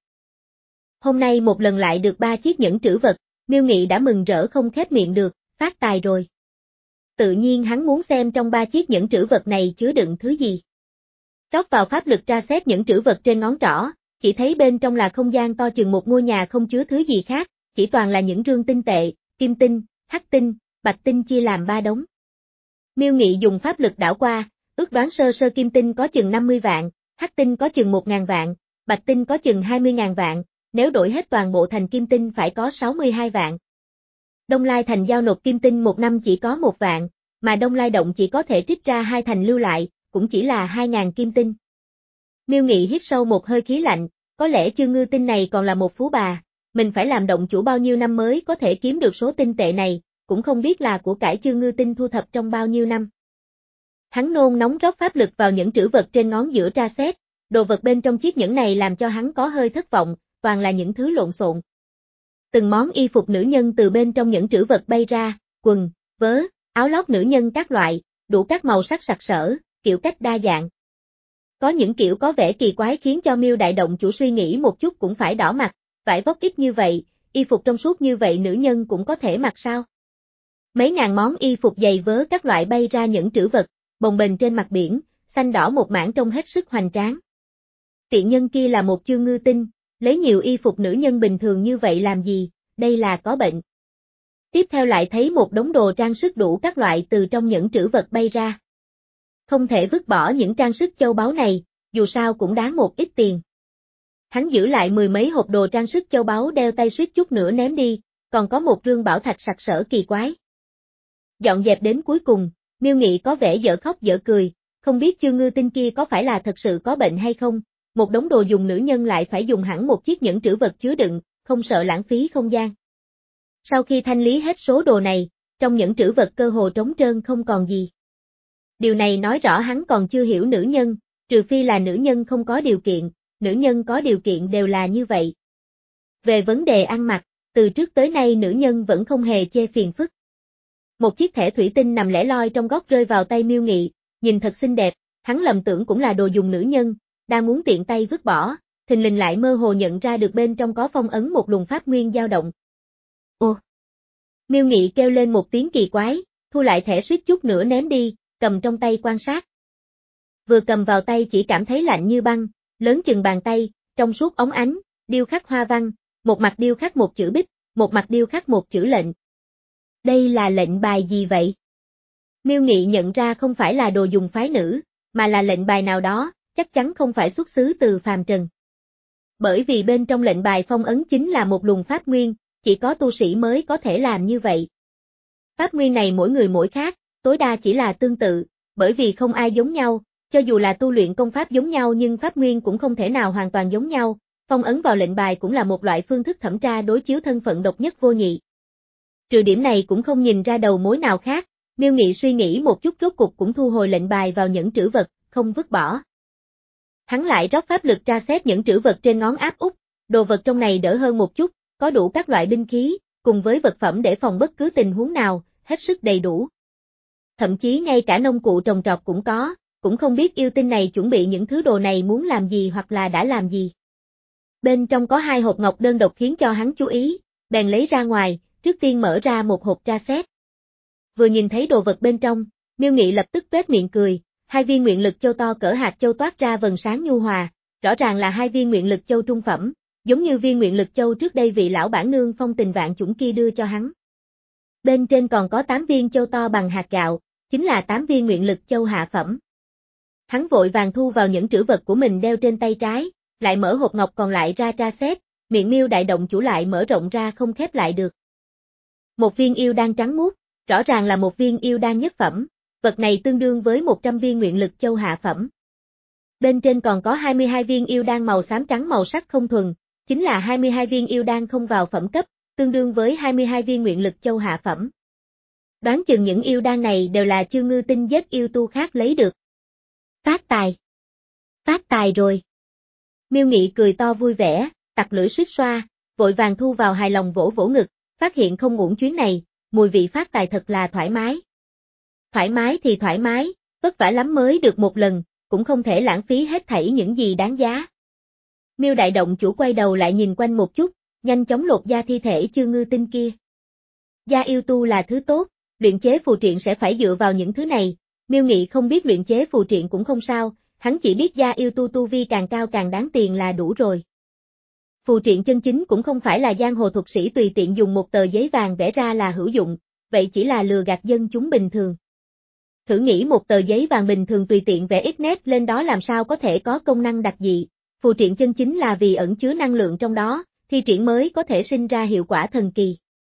Hôm nay một lần lại được ba chiếc nhẫn trữ vật, Miêu Nghị đã mừng rỡ không khép miệng được, phát tài rồi. Tự nhiên hắn muốn xem trong ba chiếc nhẫn trữ vật này chứa đựng thứ gì. Rót vào pháp lực tra xét nhẫn trữ vật trên ngón trỏ, chỉ thấy bên trong là không gian to chừng một ngôi nhà không chứa thứ gì khác, chỉ toàn là những rương tinh tệ, kim tinh, hắc tinh, bạch tinh chia làm ba đống. Miêu Nghị dùng pháp lực đảo qua, ước đoán sơ sơ kim tinh có chừng năm mươi vạn, hắc tinh có chừng một nghìn vạn, bạch tinh có chừng hai mươi nghìn vạn, nếu đổi hết toàn bộ thành kim tinh phải có sáu mươi hai vạn. Đông Lai Thành giao nộp kim tinh một năm chỉ có một vạn, mà Đông Lai Động chỉ có thể trích ra hai thành lưu lại, cũng chỉ là hai nghìn kim tinh. Miêu Nghị hít sâu một hơi khí lạnh, có lẽ Chương Ngư Tinh này còn là một phú bà, mình phải làm động chủ bao nhiêu năm mới có thể kiếm được số tinh tệ này, cũng không biết là của cải Chương Ngư Tinh thu thập trong bao nhiêu năm. Hắn nôn nóng rót pháp lực vào những trữ vật trên ngón giữa tra xét, đồ vật bên trong chiếc nhẫn này làm cho hắn có hơi thất vọng, toàn là những thứ lộn xộn. Từng món y phục nữ nhân từ bên trong những trữ vật bay ra, quần, vớ, áo lót nữ nhân các loại, đủ các màu sắc sặc sỡ, kiểu cách đa dạng. Có những kiểu có vẻ kỳ quái khiến cho Miêu đại động chủ suy nghĩ một chút cũng phải đỏ mặt, vải vóc ít như vậy, y phục trong suốt như vậy nữ nhân cũng có thể mặc sao? Mấy ngàn món y phục giày vớ các loại bay ra những trữ vật, bồng bềnh trên mặt biển, xanh đỏ một mảng trông hết sức hoành tráng. Tiện nhân kia là một Chương Ngư Tinh, lấy nhiều y phục nữ nhân bình thường như vậy làm gì, đây là có bệnh. Tiếp theo lại thấy một đống đồ trang sức đủ các loại từ trong những trữ vật bay ra. Không thể vứt bỏ những trang sức châu báu này, dù sao cũng đáng một ít tiền. Hắn giữ lại mười mấy hộp đồ trang sức châu báu đeo tay suýt chút nữa ném đi, còn có một rương bảo thạch sặc sỡ kỳ quái. Dọn dẹp đến cuối cùng, Miêu Nghị có vẻ dở khóc dở cười, không biết Chương Ngư Tinh kia có phải là thật sự có bệnh hay không, một đống đồ dùng nữ nhân lại phải dùng hẳn một chiếc nhẫn trữ vật chứa đựng, không sợ lãng phí không gian. Sau khi thanh lý hết số đồ này, trong nhẫn trữ vật cơ hồ trống trơn không còn gì. Điều này nói rõ hắn còn chưa hiểu nữ nhân, Trừ phi là nữ nhân không có điều kiện, nữ nhân có điều kiện đều là như vậy. Về vấn đề ăn mặc, từ trước tới nay nữ nhân vẫn không hề chê phiền phức. Một chiếc thẻ thủy tinh nằm lẻ loi trong góc rơi vào tay Miêu Nghị, nhìn thật xinh đẹp, hắn lầm tưởng cũng là đồ dùng nữ nhân, đang muốn tiện tay vứt bỏ, thình lình lại mơ hồ nhận ra được bên trong có phong ấn một luồng pháp nguyên dao động. Ô! Miêu Nghị kêu lên một tiếng kỳ quái, thu lại thẻ suýt chút nữa ném đi, cầm trong tay quan sát. Vừa cầm vào tay chỉ cảm thấy lạnh như băng, lớn chừng bàn tay, trong suốt óng ánh, điêu khắc hoa văn, một mặt điêu khắc một chữ bích, một mặt điêu khắc một chữ lệnh. Đây là lệnh bài gì vậy? Miêu Nghị nhận ra không phải là đồ dùng phái nữ, mà là lệnh bài nào đó, chắc chắn không phải xuất xứ từ phàm trần. Bởi vì bên trong lệnh bài phong ấn chính là một luồng pháp nguyên, chỉ có tu sĩ mới có thể làm như vậy. Pháp nguyên này mỗi người mỗi khác, tối đa chỉ là tương tự, bởi vì không ai giống nhau, cho dù là tu luyện công pháp giống nhau nhưng pháp nguyên cũng không thể nào hoàn toàn giống nhau, phong ấn vào lệnh bài cũng là một loại phương thức thẩm tra đối chiếu thân phận độc nhất vô nhị. Trừ điểm này cũng không nhìn ra đầu mối nào khác, Miêu Nghị suy nghĩ một chút rốt cục cũng thu hồi lệnh bài vào nhẫn trữ vật, không vứt bỏ. Hắn lại rót pháp lực tra xét nhẫn trữ vật trên ngón áp út, đồ vật trong này đỡ hơn một chút, có đủ các loại binh khí, cùng với vật phẩm để phòng bất cứ tình huống nào, hết sức đầy đủ. Thậm chí ngay cả nông cụ trồng trọt cũng có, cũng không biết yêu tinh này chuẩn bị những thứ đồ này muốn làm gì hoặc là đã làm gì. Bên trong có hai hộp ngọc đơn độc khiến cho hắn chú ý, bèn lấy ra ngoài, trước tiên mở ra một hộp tra xét. Vừa nhìn thấy đồ vật bên trong, Miêu Nghị lập tức tuét miệng cười, hai viên nguyện lực châu to cỡ hạt châu toát ra vầng sáng nhu hòa, rõ ràng là hai viên nguyện lực châu trung phẩm, giống như viên nguyện lực châu trước đây vị lão bản nương Phong Tình Vạn Chủng kia đưa cho hắn. Bên trên còn có tám viên châu to bằng hạt gạo, chính là tám viên nguyện lực châu hạ phẩm. Hắn vội vàng thu vào những trữ vật của mình đeo trên tay trái, lại mở hộp ngọc còn lại ra tra xét, miệng Miêu đại động chủ lại mở rộng ra không khép lại được. Một viên yêu đan trắng muốt, rõ ràng là một viên yêu đan nhất phẩm, vật này tương đương với một trăm viên nguyện lực châu hạ phẩm. Bên trên còn có hai mươi hai viên yêu đan màu xám trắng màu sắc không thuần, chính là hai mươi hai viên yêu đan không vào phẩm cấp, tương đương với hai mươi hai viên nguyện lực châu hạ phẩm. Đoán chừng những yêu đan này đều là Chương Ngư Tinh giết yêu tu khác lấy được. Phát tài! Phát tài rồi! Miêu Nghị cười to vui vẻ, tặc lưỡi suýt xoa, vội vàng thu vào hài lòng vỗ vỗ ngực, phát hiện không uổng chuyến này, mùi vị phát tài thật là thoải mái. Thoải mái thì thoải mái, vất vả lắm mới được một lần, cũng không thể lãng phí hết thảy những gì đáng giá. Miêu đại động chủ quay đầu lại nhìn quanh một chút, nhanh chóng lột da thi thể Chương Ngư Tinh kia. Da yêu tu là thứ tốt, luyện chế phù triện sẽ phải dựa vào những thứ này, Miêu Nghị không biết luyện chế phù triện cũng không sao, hắn chỉ biết da yêu tu tu vi càng cao càng đáng tiền là đủ rồi. Phù triện chân chính cũng không phải là giang hồ thuật sĩ tùy tiện dùng một tờ giấy vàng vẽ ra là hữu dụng, vậy chỉ là lừa gạt dân chúng bình thường. Thử nghĩ một tờ giấy vàng bình thường tùy tiện vẽ ít nét lên đó làm sao có thể có công năng đặc dị, phù triện chân chính là vì ẩn chứa năng lượng trong đó, thi triển mới có thể sinh ra hiệu quả thần kỳ.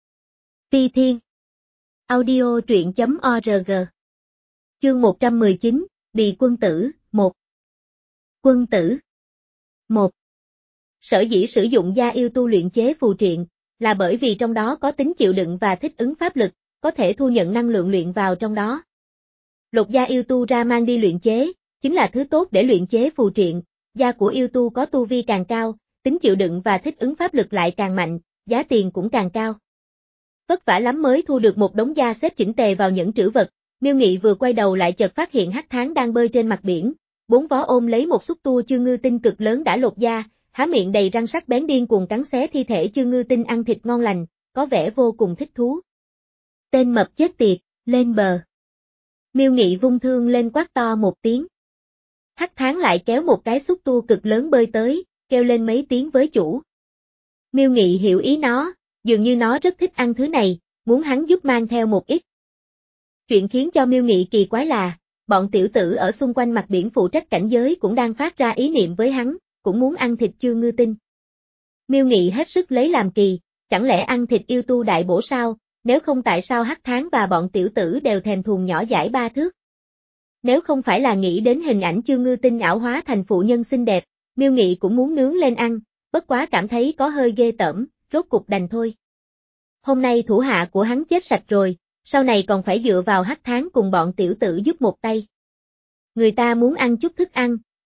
Ti Thiên Audio truyện chấm org Chương một trăm mười chín, Bì quân tử, một Quân tử một Sở dĩ sử dụng da yêu tu luyện chế phù triện, là bởi vì trong đó có tính chịu đựng và thích ứng pháp lực, có thể thu nhận năng lượng luyện vào trong đó. Lột da yêu tu ra mang đi luyện chế, chính là thứ tốt để luyện chế phù triện, da của yêu tu có tu vi càng cao, tính chịu đựng và thích ứng pháp lực lại càng mạnh, giá tiền cũng càng cao. Vất vả lắm mới thu được một đống da xếp chỉnh tề vào nhẫn trữ vật, Miêu Nghị vừa quay đầu lại chợt phát hiện Hắc Thán đang bơi trên mặt biển, bốn vó ôm lấy một xúc tua Chương Ngư Tinh cực lớn đã lột da, há miệng đầy răng sắc bén điên cuồng cắn xé thi thể Chương Ngư Tinh ăn thịt ngon lành, có vẻ vô cùng thích thú. Tên mập chết tiệt, lên bờ. Miêu Nghị vung thương lên quát to một tiếng. Hắc Thán lại kéo một cái xúc tua cực lớn bơi tới, kêu lên mấy tiếng với chủ. Miêu Nghị hiểu ý nó, dường như nó rất thích ăn thứ này, muốn hắn giúp mang theo một ít. Chuyện khiến cho Miêu Nghị kỳ quái là, bọn tiểu tử ở xung quanh mặt biển phụ trách cảnh giới cũng đang phát ra ý niệm với hắn, cũng muốn ăn thịt Chương Ngư Tinh. Miêu Nghị hết sức lấy làm kỳ, chẳng lẽ ăn thịt yêu tu đại bổ sao, nếu không tại sao Hắc Thán và bọn tiểu tử đều thèm thuồng nhỏ dãi ba thước. Nếu không phải là nghĩ đến hình ảnh Chương Ngư Tinh ảo hóa thành phụ nhân xinh đẹp, Miêu Nghị cũng muốn nướng lên ăn, bất quá cảm thấy có hơi ghê tởm, rốt cục đành thôi. Hôm nay thủ hạ của hắn chết sạch rồi, sau này còn phải dựa vào Hắc Thán cùng bọn tiểu tử giúp một tay. Người ta muốn ăn chút thức ăn,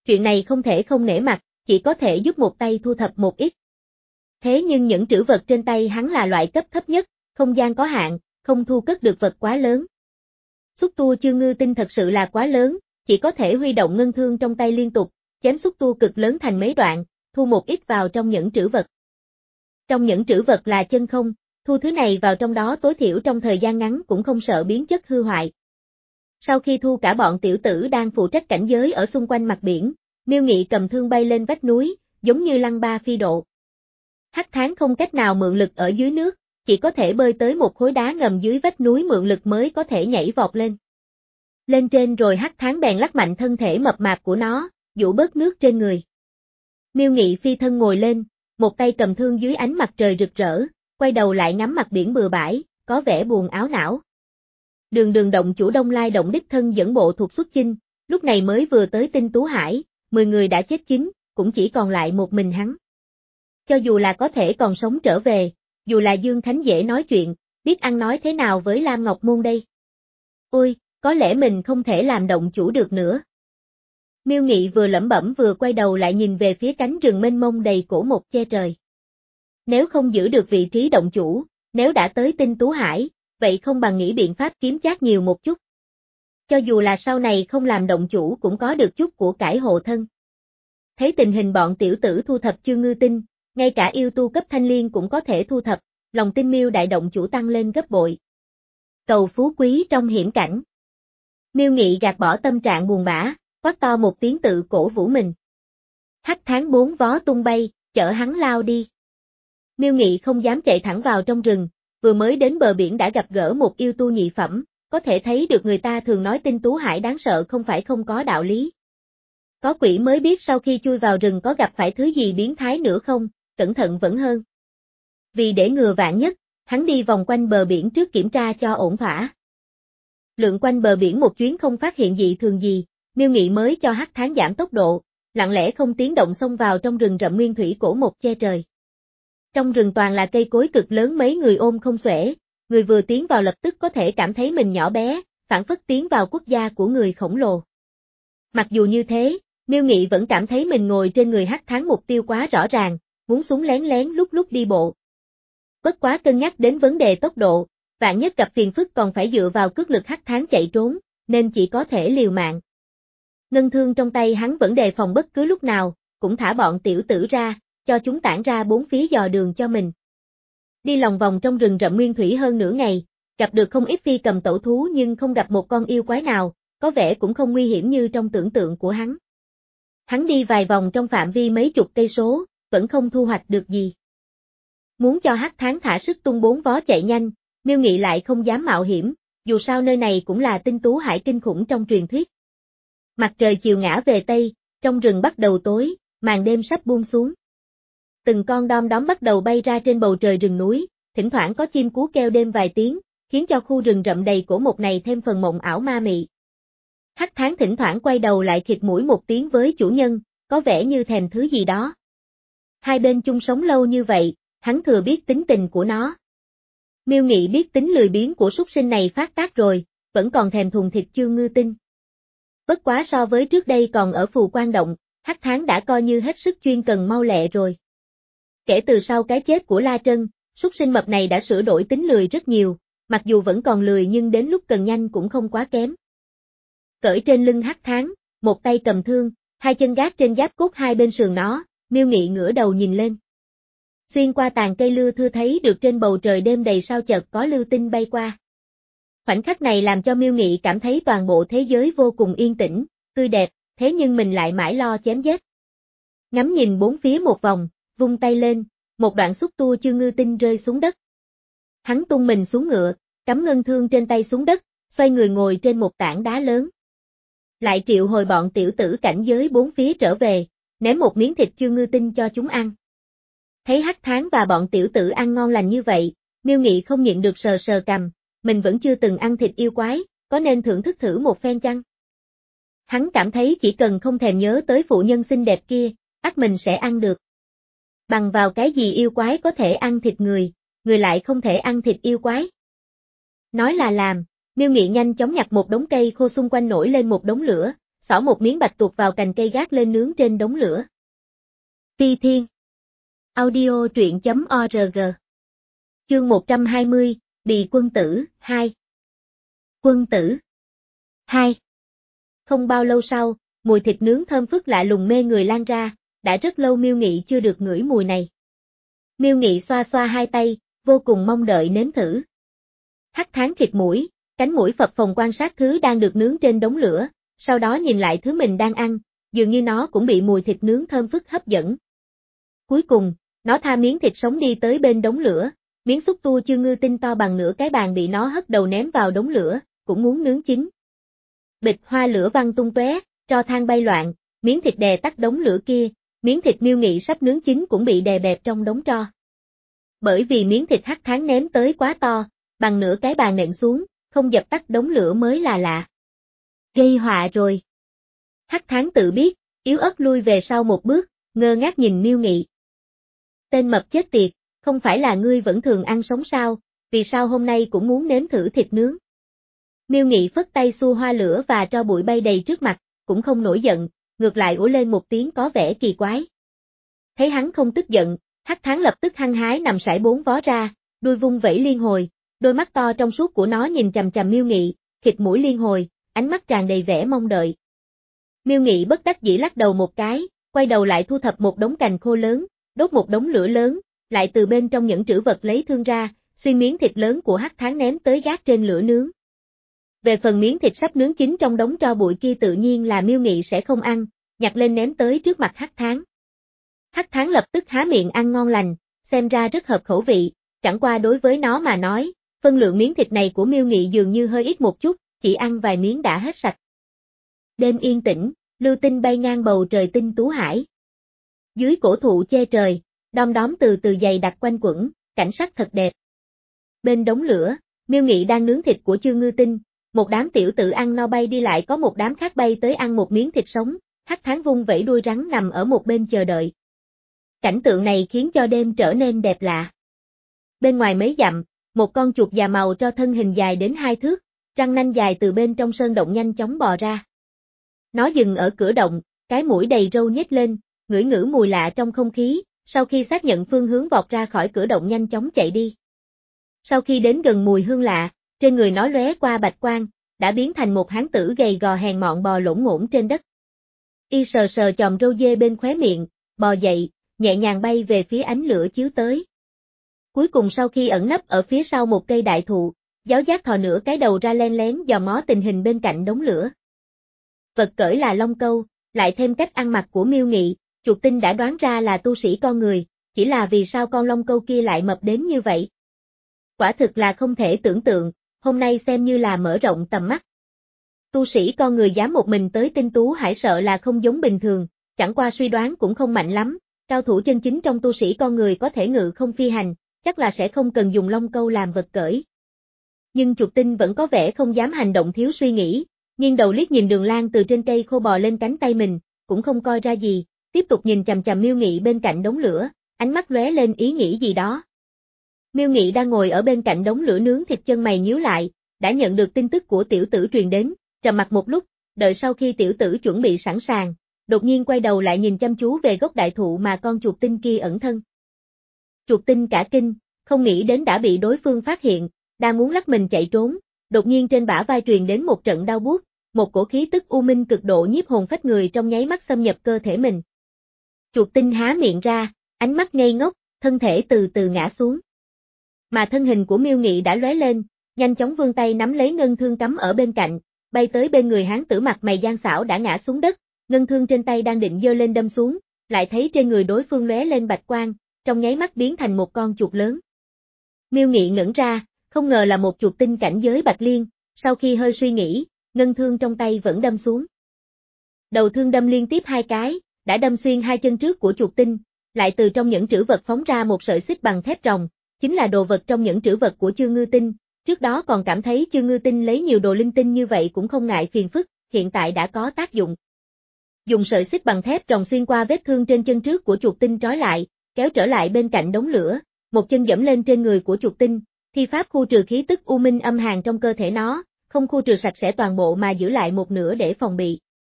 chuyện này không thể không nể mặt, chỉ có thể giúp một tay thu thập một ít. Thế nhưng những trữ vật trên tay hắn là loại cấp thấp nhất, không gian có hạn, không thu cất được vật quá lớn. Xúc tua Chương Ngư Tinh thật sự là quá lớn, chỉ có thể huy động ngân thương trong tay liên tục, chém xúc tua cực lớn thành mấy đoạn, thu một ít vào trong những trữ vật. Trong những trữ vật là chân không, thu thứ này vào trong đó tối thiểu trong thời gian ngắn cũng không sợ biến chất hư hoại. Sau khi thu cả bọn tiểu tử đang phụ trách cảnh giới ở xung quanh mặt biển, Miêu Nghị cầm thương bay lên vách núi, giống như lăng ba phi độ. Hắc Thán không cách nào mượn lực ở dưới nước, chỉ có thể bơi tới một khối đá ngầm dưới vách núi mượn lực mới có thể nhảy vọt lên. Lên trên rồi Hắc Thán bèn lắc mạnh thân thể mập mạp của nó, dụ bớt nước trên người. Miêu Nghị phi thân ngồi lên, một tay cầm thương dưới ánh mặt trời rực rỡ, quay đầu lại ngắm mặt biển bừa bãi, có vẻ buồn áo não. Đường Đường động chủ Đông Lai động đích thân dẫn bộ thuộc xuất chinh, lúc này mới vừa tới Tinh Tú Hải, mười người đã chết chín, cũng chỉ còn lại một mình hắn. Cho dù là có thể còn sống trở về, dù là Dương Khánh dễ nói chuyện, biết ăn nói thế nào với Lam Ngọc Môn đây. Ôi, có lẽ mình không thể làm động chủ được nữa. Miêu Nghị vừa lẩm bẩm vừa quay đầu lại nhìn về phía cánh rừng mênh mông đầy cổ mộc che trời. Nếu không giữ được vị trí động chủ, nếu đã tới Tinh Tú Hải, vậy không bằng nghĩ biện pháp kiếm chác nhiều một chút. Cho dù là sau này không làm động chủ cũng có được chút của cải hộ thân. Thấy tình hình bọn tiểu tử thu thập Chương Ngư Tinh, ngay cả yêu tu cấp thanh liên cũng có thể thu thập, lòng tin Miêu đại động chủ tăng lên gấp bội. Cầu phú quý trong hiểm cảnh. Miêu Nghị gạt bỏ tâm trạng buồn bã, quát to một tiếng tự cổ vũ mình. Hắc Thán bốn vó tung bay, chở hắn lao đi. Miêu Nghị không dám chạy thẳng vào trong rừng, vừa mới đến bờ biển đã gặp gỡ một yêu tu nhị phẩm, có thể thấy được người ta thường nói Tinh Tú Hải đáng sợ không phải không có đạo lý. Có quỷ mới biết sau khi chui vào rừng có gặp phải thứ gì biến thái nữa không, cẩn thận vẫn hơn. Vì để ngừa vạn nhất, hắn đi vòng quanh bờ biển trước kiểm tra cho ổn thỏa. Lượn quanh bờ biển một chuyến không phát hiện dị thường gì, Miêu Nghị mới cho Hắc Thán giảm tốc độ, lặng lẽ không tiếng động xông vào trong rừng rậm nguyên thủy cổ mộc che trời. Trong rừng toàn là cây cối cực lớn mấy người ôm không xuể, người vừa tiến vào lập tức có thể cảm thấy mình nhỏ bé, phản phất tiến vào quốc gia của người khổng lồ. Mặc dù như thế, Miêu Nghị vẫn cảm thấy mình ngồi trên người Hắc Thán mục tiêu quá rõ ràng, muốn súng lén lén lúc lúc đi bộ. Bất quá cân nhắc đến vấn đề tốc độ, vạn nhất gặp phiền phức còn phải dựa vào cước lực Hắc Thán chạy trốn, nên chỉ có thể liều mạng. Ngân thương trong tay hắn vẫn đề phòng bất cứ lúc nào, cũng thả bọn tiểu tử ra, cho chúng tản ra bốn phía dò đường cho mình. Đi lòng vòng trong rừng rậm nguyên thủy hơn nửa ngày, gặp được không ít phi cầm tẩu thú nhưng không gặp một con yêu quái nào, có vẻ cũng không nguy hiểm như trong tưởng tượng của hắn. Hắn đi vài vòng trong phạm vi mấy chục cây số, vẫn không thu hoạch được gì. Muốn cho Hắc Thán thả sức tung bốn vó chạy nhanh, Miêu Nghị lại không dám mạo hiểm, dù sao nơi này cũng là Tinh Tú Hải kinh khủng trong truyền thuyết. Mặt trời chiều ngã về Tây, trong rừng bắt đầu tối, màn đêm sắp buông xuống. Từng con đom đóm bắt đầu bay ra trên bầu trời rừng núi, thỉnh thoảng có chim cú kêu đêm vài tiếng, khiến cho khu rừng rậm đầy cổ mộc này thêm phần mộng ảo ma mị. Hắc Thán thỉnh thoảng quay đầu lại khịt mũi một tiếng với chủ nhân, có vẻ như thèm thứ gì đó. Hai bên chung sống lâu như vậy, hắn thừa biết tính tình của nó. Miêu Nghị biết tính lười biếng của súc sinh này phát tác rồi, vẫn còn thèm thùng thịt Chương Ngư Tinh. Bất quá so với trước đây còn ở Phù Quan Động, Hắc Thán đã coi như hết sức chuyên cần mau lẹ rồi. Kể từ sau cái chết của La Trân, súc sinh mập này đã sửa đổi tính lười rất nhiều, mặc dù vẫn còn lười nhưng đến lúc cần nhanh cũng không quá kém. Cởi trên lưng Hắc Thán, một tay cầm thương, hai chân gác trên giáp cốt hai bên sườn nó, Miêu Nghị ngửa đầu nhìn lên. Xuyên qua tàn cây lưa thưa thấy được trên bầu trời đêm đầy sao chợt có lưu tinh bay qua. Khoảnh khắc này làm cho Miêu Nghị cảm thấy toàn bộ thế giới vô cùng yên tĩnh, tươi đẹp, thế nhưng mình lại mãi lo chém giết. Ngắm nhìn bốn phía một vòng, vung tay lên, một đoạn xúc tua Chương Ngư Tinh rơi xuống đất. Hắn tung mình xuống ngựa, cắm ngân thương trên tay xuống đất, xoay người ngồi trên một tảng đá lớn. Lại triệu hồi bọn tiểu tử cảnh giới bốn phía trở về, ném một miếng thịt Chương Ngư Tinh cho chúng ăn. Thấy Hắc Thán và bọn tiểu tử ăn ngon lành như vậy, Miêu Nghị không nhịn được sờ sờ cằm, mình vẫn chưa từng ăn thịt yêu quái, có nên thưởng thức thử một phen chăng? Hắn cảm thấy chỉ cần không thèm nhớ tới phụ nhân xinh đẹp kia, ắt mình sẽ ăn được. Bằng vào cái gì yêu quái có thể ăn thịt người, người lại không thể ăn thịt yêu quái. Nói là làm, Miêu Nghị nhanh chóng nhặt một đống cây khô xung quanh nổi lên một đống lửa, xỏ một miếng bạch tuộc vào cành cây gác lên nướng trên đống lửa. Phi Thiên. Audio truyện chấm org. Chương một trăm hai mươi, Bị quân tử, hai. Quân tử. hai. Không bao lâu sau, mùi thịt nướng thơm phức lạ lùng mê người lan ra, đã rất lâu Miêu Nghị chưa được ngửi mùi này. Miêu Nghị xoa xoa hai tay, vô cùng mong đợi nếm thử. Hắc Thán khịt mũi, cánh mũi phập phồng quan sát thứ đang được nướng trên đống lửa, sau đó nhìn lại thứ mình đang ăn, dường như nó cũng bị mùi thịt nướng thơm phức hấp dẫn. Cuối cùng, nó tha miếng thịt sống đi tới bên đống lửa, miếng xúc tua chư ngư tinh to bằng nửa cái bàn bị nó hất đầu ném vào đống lửa, cũng muốn nướng chín. Bịch hoa lửa văng tung tóe, tro than bay loạn, miếng thịt đè tắt đống lửa kia, miếng thịt Miêu Nghị sắp nướng chín cũng bị đè bẹp trong đống tro. Bởi vì miếng thịt Hắc Thán ném tới quá to, bằng nửa cái bàn nện xuống, không dập tắt đống lửa mới là lạ. Gây họa rồi. Hắc Thán tự biết, yếu ớt lui về sau một bước, ngơ ngác nhìn Miêu Nghị. Tên mập chết tiệt, không phải là ngươi vẫn thường ăn sống sao, vì sao hôm nay cũng muốn nếm thử thịt nướng? Miêu Nghị phất tay xua hoa lửa và tro bụi bay đầy trước mặt, cũng không nổi giận, ngược lại ủa lên một tiếng có vẻ kỳ quái. Thấy hắn không tức giận, Hắc Thán lập tức hăng hái nằm sải bốn vó ra, đuôi vung vẩy liên hồi, đôi mắt to trong suốt của nó nhìn chằm chằm Miêu Nghị, khịt mũi liên hồi, ánh mắt tràn đầy vẻ mong đợi. Miêu Nghị bất đắc dĩ lắc đầu một cái, quay đầu lại thu thập một đống cành khô lớn, đốt một đống lửa lớn, lại từ bên trong những trữ vật lấy thương ra, suy miếng thịt lớn của Hắc Thán ném tới gác trên lửa nướng. Về phần miếng thịt sắp nướng chín trong đống tro bụi kia tự nhiên là Miêu Nghị sẽ không ăn, nhặt lên ném tới trước mặt Hắc Thán. Hắc Thán lập tức há miệng ăn ngon lành, xem ra rất hợp khẩu vị, chẳng qua đối với nó mà nói, phân lượng miếng thịt này của Miêu Nghị dường như hơi ít một chút, chỉ ăn vài miếng đã hết sạch. Đêm yên tĩnh, lưu tinh bay ngang bầu trời tinh tú hải. Dưới cổ thụ che trời, đom đóm từ từ dày đặc quanh quẩn, cảnh sắc thật đẹp. Bên đống lửa, Miêu Nghị đang nướng thịt của chư ngư tinh, một đám tiểu tử ăn no bay đi lại có một đám khác bay tới ăn một miếng thịt sống, Hắc Thán vung vẩy đuôi rắn nằm ở một bên chờ đợi. Cảnh tượng này khiến cho đêm trở nên đẹp lạ. Bên ngoài mấy dặm, một con chuột già màu tro thân hình dài đến hai thước, răng nanh dài từ bên trong sơn động nhanh chóng bò ra. Nó dừng ở cửa động, cái mũi đầy râu nhếch lên, ngửi ngửi mùi lạ trong không khí, sau khi xác nhận phương hướng vọt ra khỏi cửa động nhanh chóng chạy đi. Sau khi đến gần mùi hương lạ, trên người nó lóe qua bạch quang, đã biến thành một hán tử gầy gò hèn mọn bò lổn ngổn trên đất. Y sờ sờ chòm râu dê bên khóe miệng, bò dậy, nhẹ nhàng bay về phía ánh lửa chiếu tới. Cuối cùng sau khi ẩn nấp ở phía sau một cây đại thụ, giáo giác thò nửa cái đầu ra len lén dò mó tình hình bên cạnh đống lửa. Vật cởi là long câu, lại thêm cách ăn mặc của Miêu Nghị, chuột tinh đã đoán ra là tu sĩ con người, chỉ là vì sao con long câu kia lại mập đến như vậy. Quả thực là không thể tưởng tượng, hôm nay xem như là mở rộng tầm mắt. Tu sĩ con người dám một mình tới tinh tú hải sợ là không giống bình thường, chẳng qua suy đoán cũng không mạnh lắm, cao thủ chân chính trong tu sĩ con người có thể ngự không phi hành, chắc là sẽ không cần dùng long câu làm vật cởi. Nhưng chuột tinh vẫn có vẻ không dám hành động thiếu suy nghĩ, nghiêng đầu liếc nhìn Đường Lan từ trên cây khô bò lên cánh tay mình, cũng không coi ra gì, tiếp tục nhìn chằm chằm Miêu Nghị bên cạnh đống lửa, ánh mắt lóe lên ý nghĩ gì đó. Miêu Nghị đang ngồi ở bên cạnh đống lửa nướng thịt, chân mày nhíu lại, đã nhận được tin tức của tiểu tử truyền đến, trầm mặc một lúc, đợi sau khi tiểu tử chuẩn bị sẵn sàng, đột nhiên quay đầu lại nhìn chăm chú về gốc đại thụ mà con chuột tinh kia ẩn thân. Chuột tinh cả kinh, không nghĩ đến đã bị đối phương phát hiện, đang muốn lắc mình chạy trốn, đột nhiên trên bả vai truyền đến một trận đau buốt, một cổ khí tức u minh cực độ nhiếp hồn phách người trong nháy mắt xâm nhập cơ thể mình. Chuột tinh há miệng ra, ánh mắt ngây ngốc, thân thể từ từ ngã xuống. Mà thân hình của Miêu Nghị đã lóe lên, nhanh chóng vươn tay nắm lấy ngân thương cắm ở bên cạnh, bay tới bên người hán tử mặt mày gian xảo đã ngã xuống đất, ngân thương trên tay đang định giơ lên đâm xuống, lại thấy trên người đối phương lóe lên bạch quang, trong nháy mắt biến thành một con chuột lớn. Miêu Nghị ngẩn ra, không ngờ là một chuột tinh cảnh giới bạch liên, sau khi hơi suy nghĩ, ngân thương trong tay vẫn đâm xuống. Đầu thương đâm liên tiếp hai cái, đã đâm xuyên hai chân trước của chuột tinh, lại từ trong những trữ vật phóng ra một sợi xích bằng thép ròng, chính là đồ vật trong những trữ vật của Chư Ngư Tinh, trước đó còn cảm thấy Chư Ngư Tinh lấy nhiều đồ linh tinh như vậy cũng không ngại phiền phức, hiện tại đã có tác dụng. Dùng sợi xích bằng thép ròng xuyên qua vết thương trên chân trước của chuột tinh trói lại, kéo trở lại bên cạnh đống lửa, một chân dẫm lên trên người của chuột tinh, thi pháp khu trừ khí tức u minh âm hàn trong cơ thể nó, không khu trừ sạch sẽ toàn bộ mà giữ lại một nửa để phòng bị.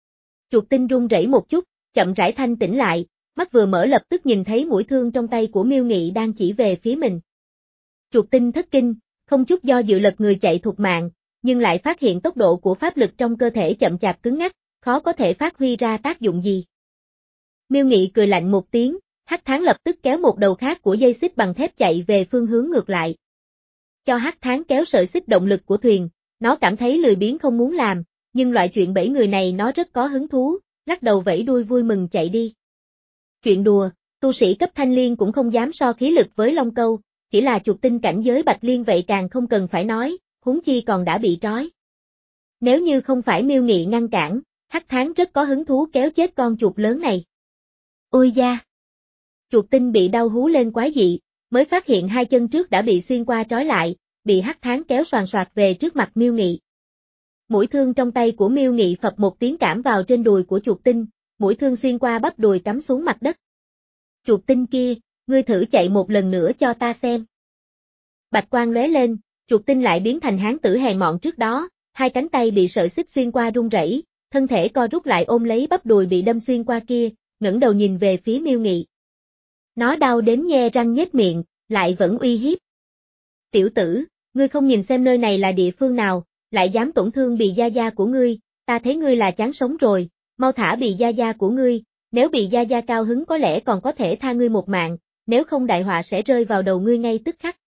Chuột tinh run rẩy một chút, chậm rãi thanh tỉnh lại, mắt vừa mở lập tức nhìn thấy mũi thương trong tay của Miêu Nghị đang chỉ về phía mình. Chuột tinh thất kinh, không chút do dự lật người chạy thục mạng, nhưng lại phát hiện tốc độ của pháp lực trong cơ thể chậm chạp cứng ngắc, khó có thể phát huy ra tác dụng gì. Miêu Nghị cười lạnh một tiếng, Hắc Thán lập tức kéo một đầu khác của dây xích bằng thép chạy về phương hướng ngược lại. Cho Hắc Thán kéo sợi xích động lực của thuyền, nó cảm thấy lười biếng không muốn làm, nhưng loại chuyện bẫy người này nó rất có hứng thú, lắc đầu vẫy đuôi vui mừng chạy đi. Chuyện đùa, tu sĩ cấp thanh liên cũng không dám so khí lực với Long Câu, chỉ là chuột tinh cảnh giới Bạch Liên vậy càng không cần phải nói, huống chi còn đã bị trói. Nếu như không phải Miêu Nghị ngăn cản, Hắc Thán rất có hứng thú kéo chết con chuột lớn này. Ôi da! Chuột tinh bị đau hú lên quái dị, mới phát hiện hai chân trước đã bị xuyên qua trói lại, bị Hắc Thán kéo xoàn xoạc về trước mặt Miêu Nghị. Mũi thương trong tay của Miêu Nghị phập một tiếng cảm vào trên đùi của chuột tinh, mũi thương xuyên qua bắp đùi cắm xuống mặt đất. Chuột tinh kia, ngươi thử chạy một lần nữa cho ta xem. Bạch quang lóe lên, chuột tinh lại biến thành hán tử hèn mọn trước đó, hai cánh tay bị sợi xích xuyên qua run rẩy, thân thể co rút lại ôm lấy bắp đùi bị đâm xuyên qua kia, ngẩng đầu nhìn về phía Miêu Nghị. Nó đau đến nhe răng nhếch miệng, lại vẫn uy hiếp. Tiểu tử, ngươi không nhìn xem nơi này là địa phương nào, lại dám tổn thương Bì Gia Gia của ngươi, ta thấy ngươi là chán sống rồi, mau thả Bì Gia Gia của ngươi, nếu Bì Gia Gia cao hứng có lẽ còn có thể tha ngươi một mạng, nếu không đại họa sẽ rơi vào đầu ngươi ngay tức khắc.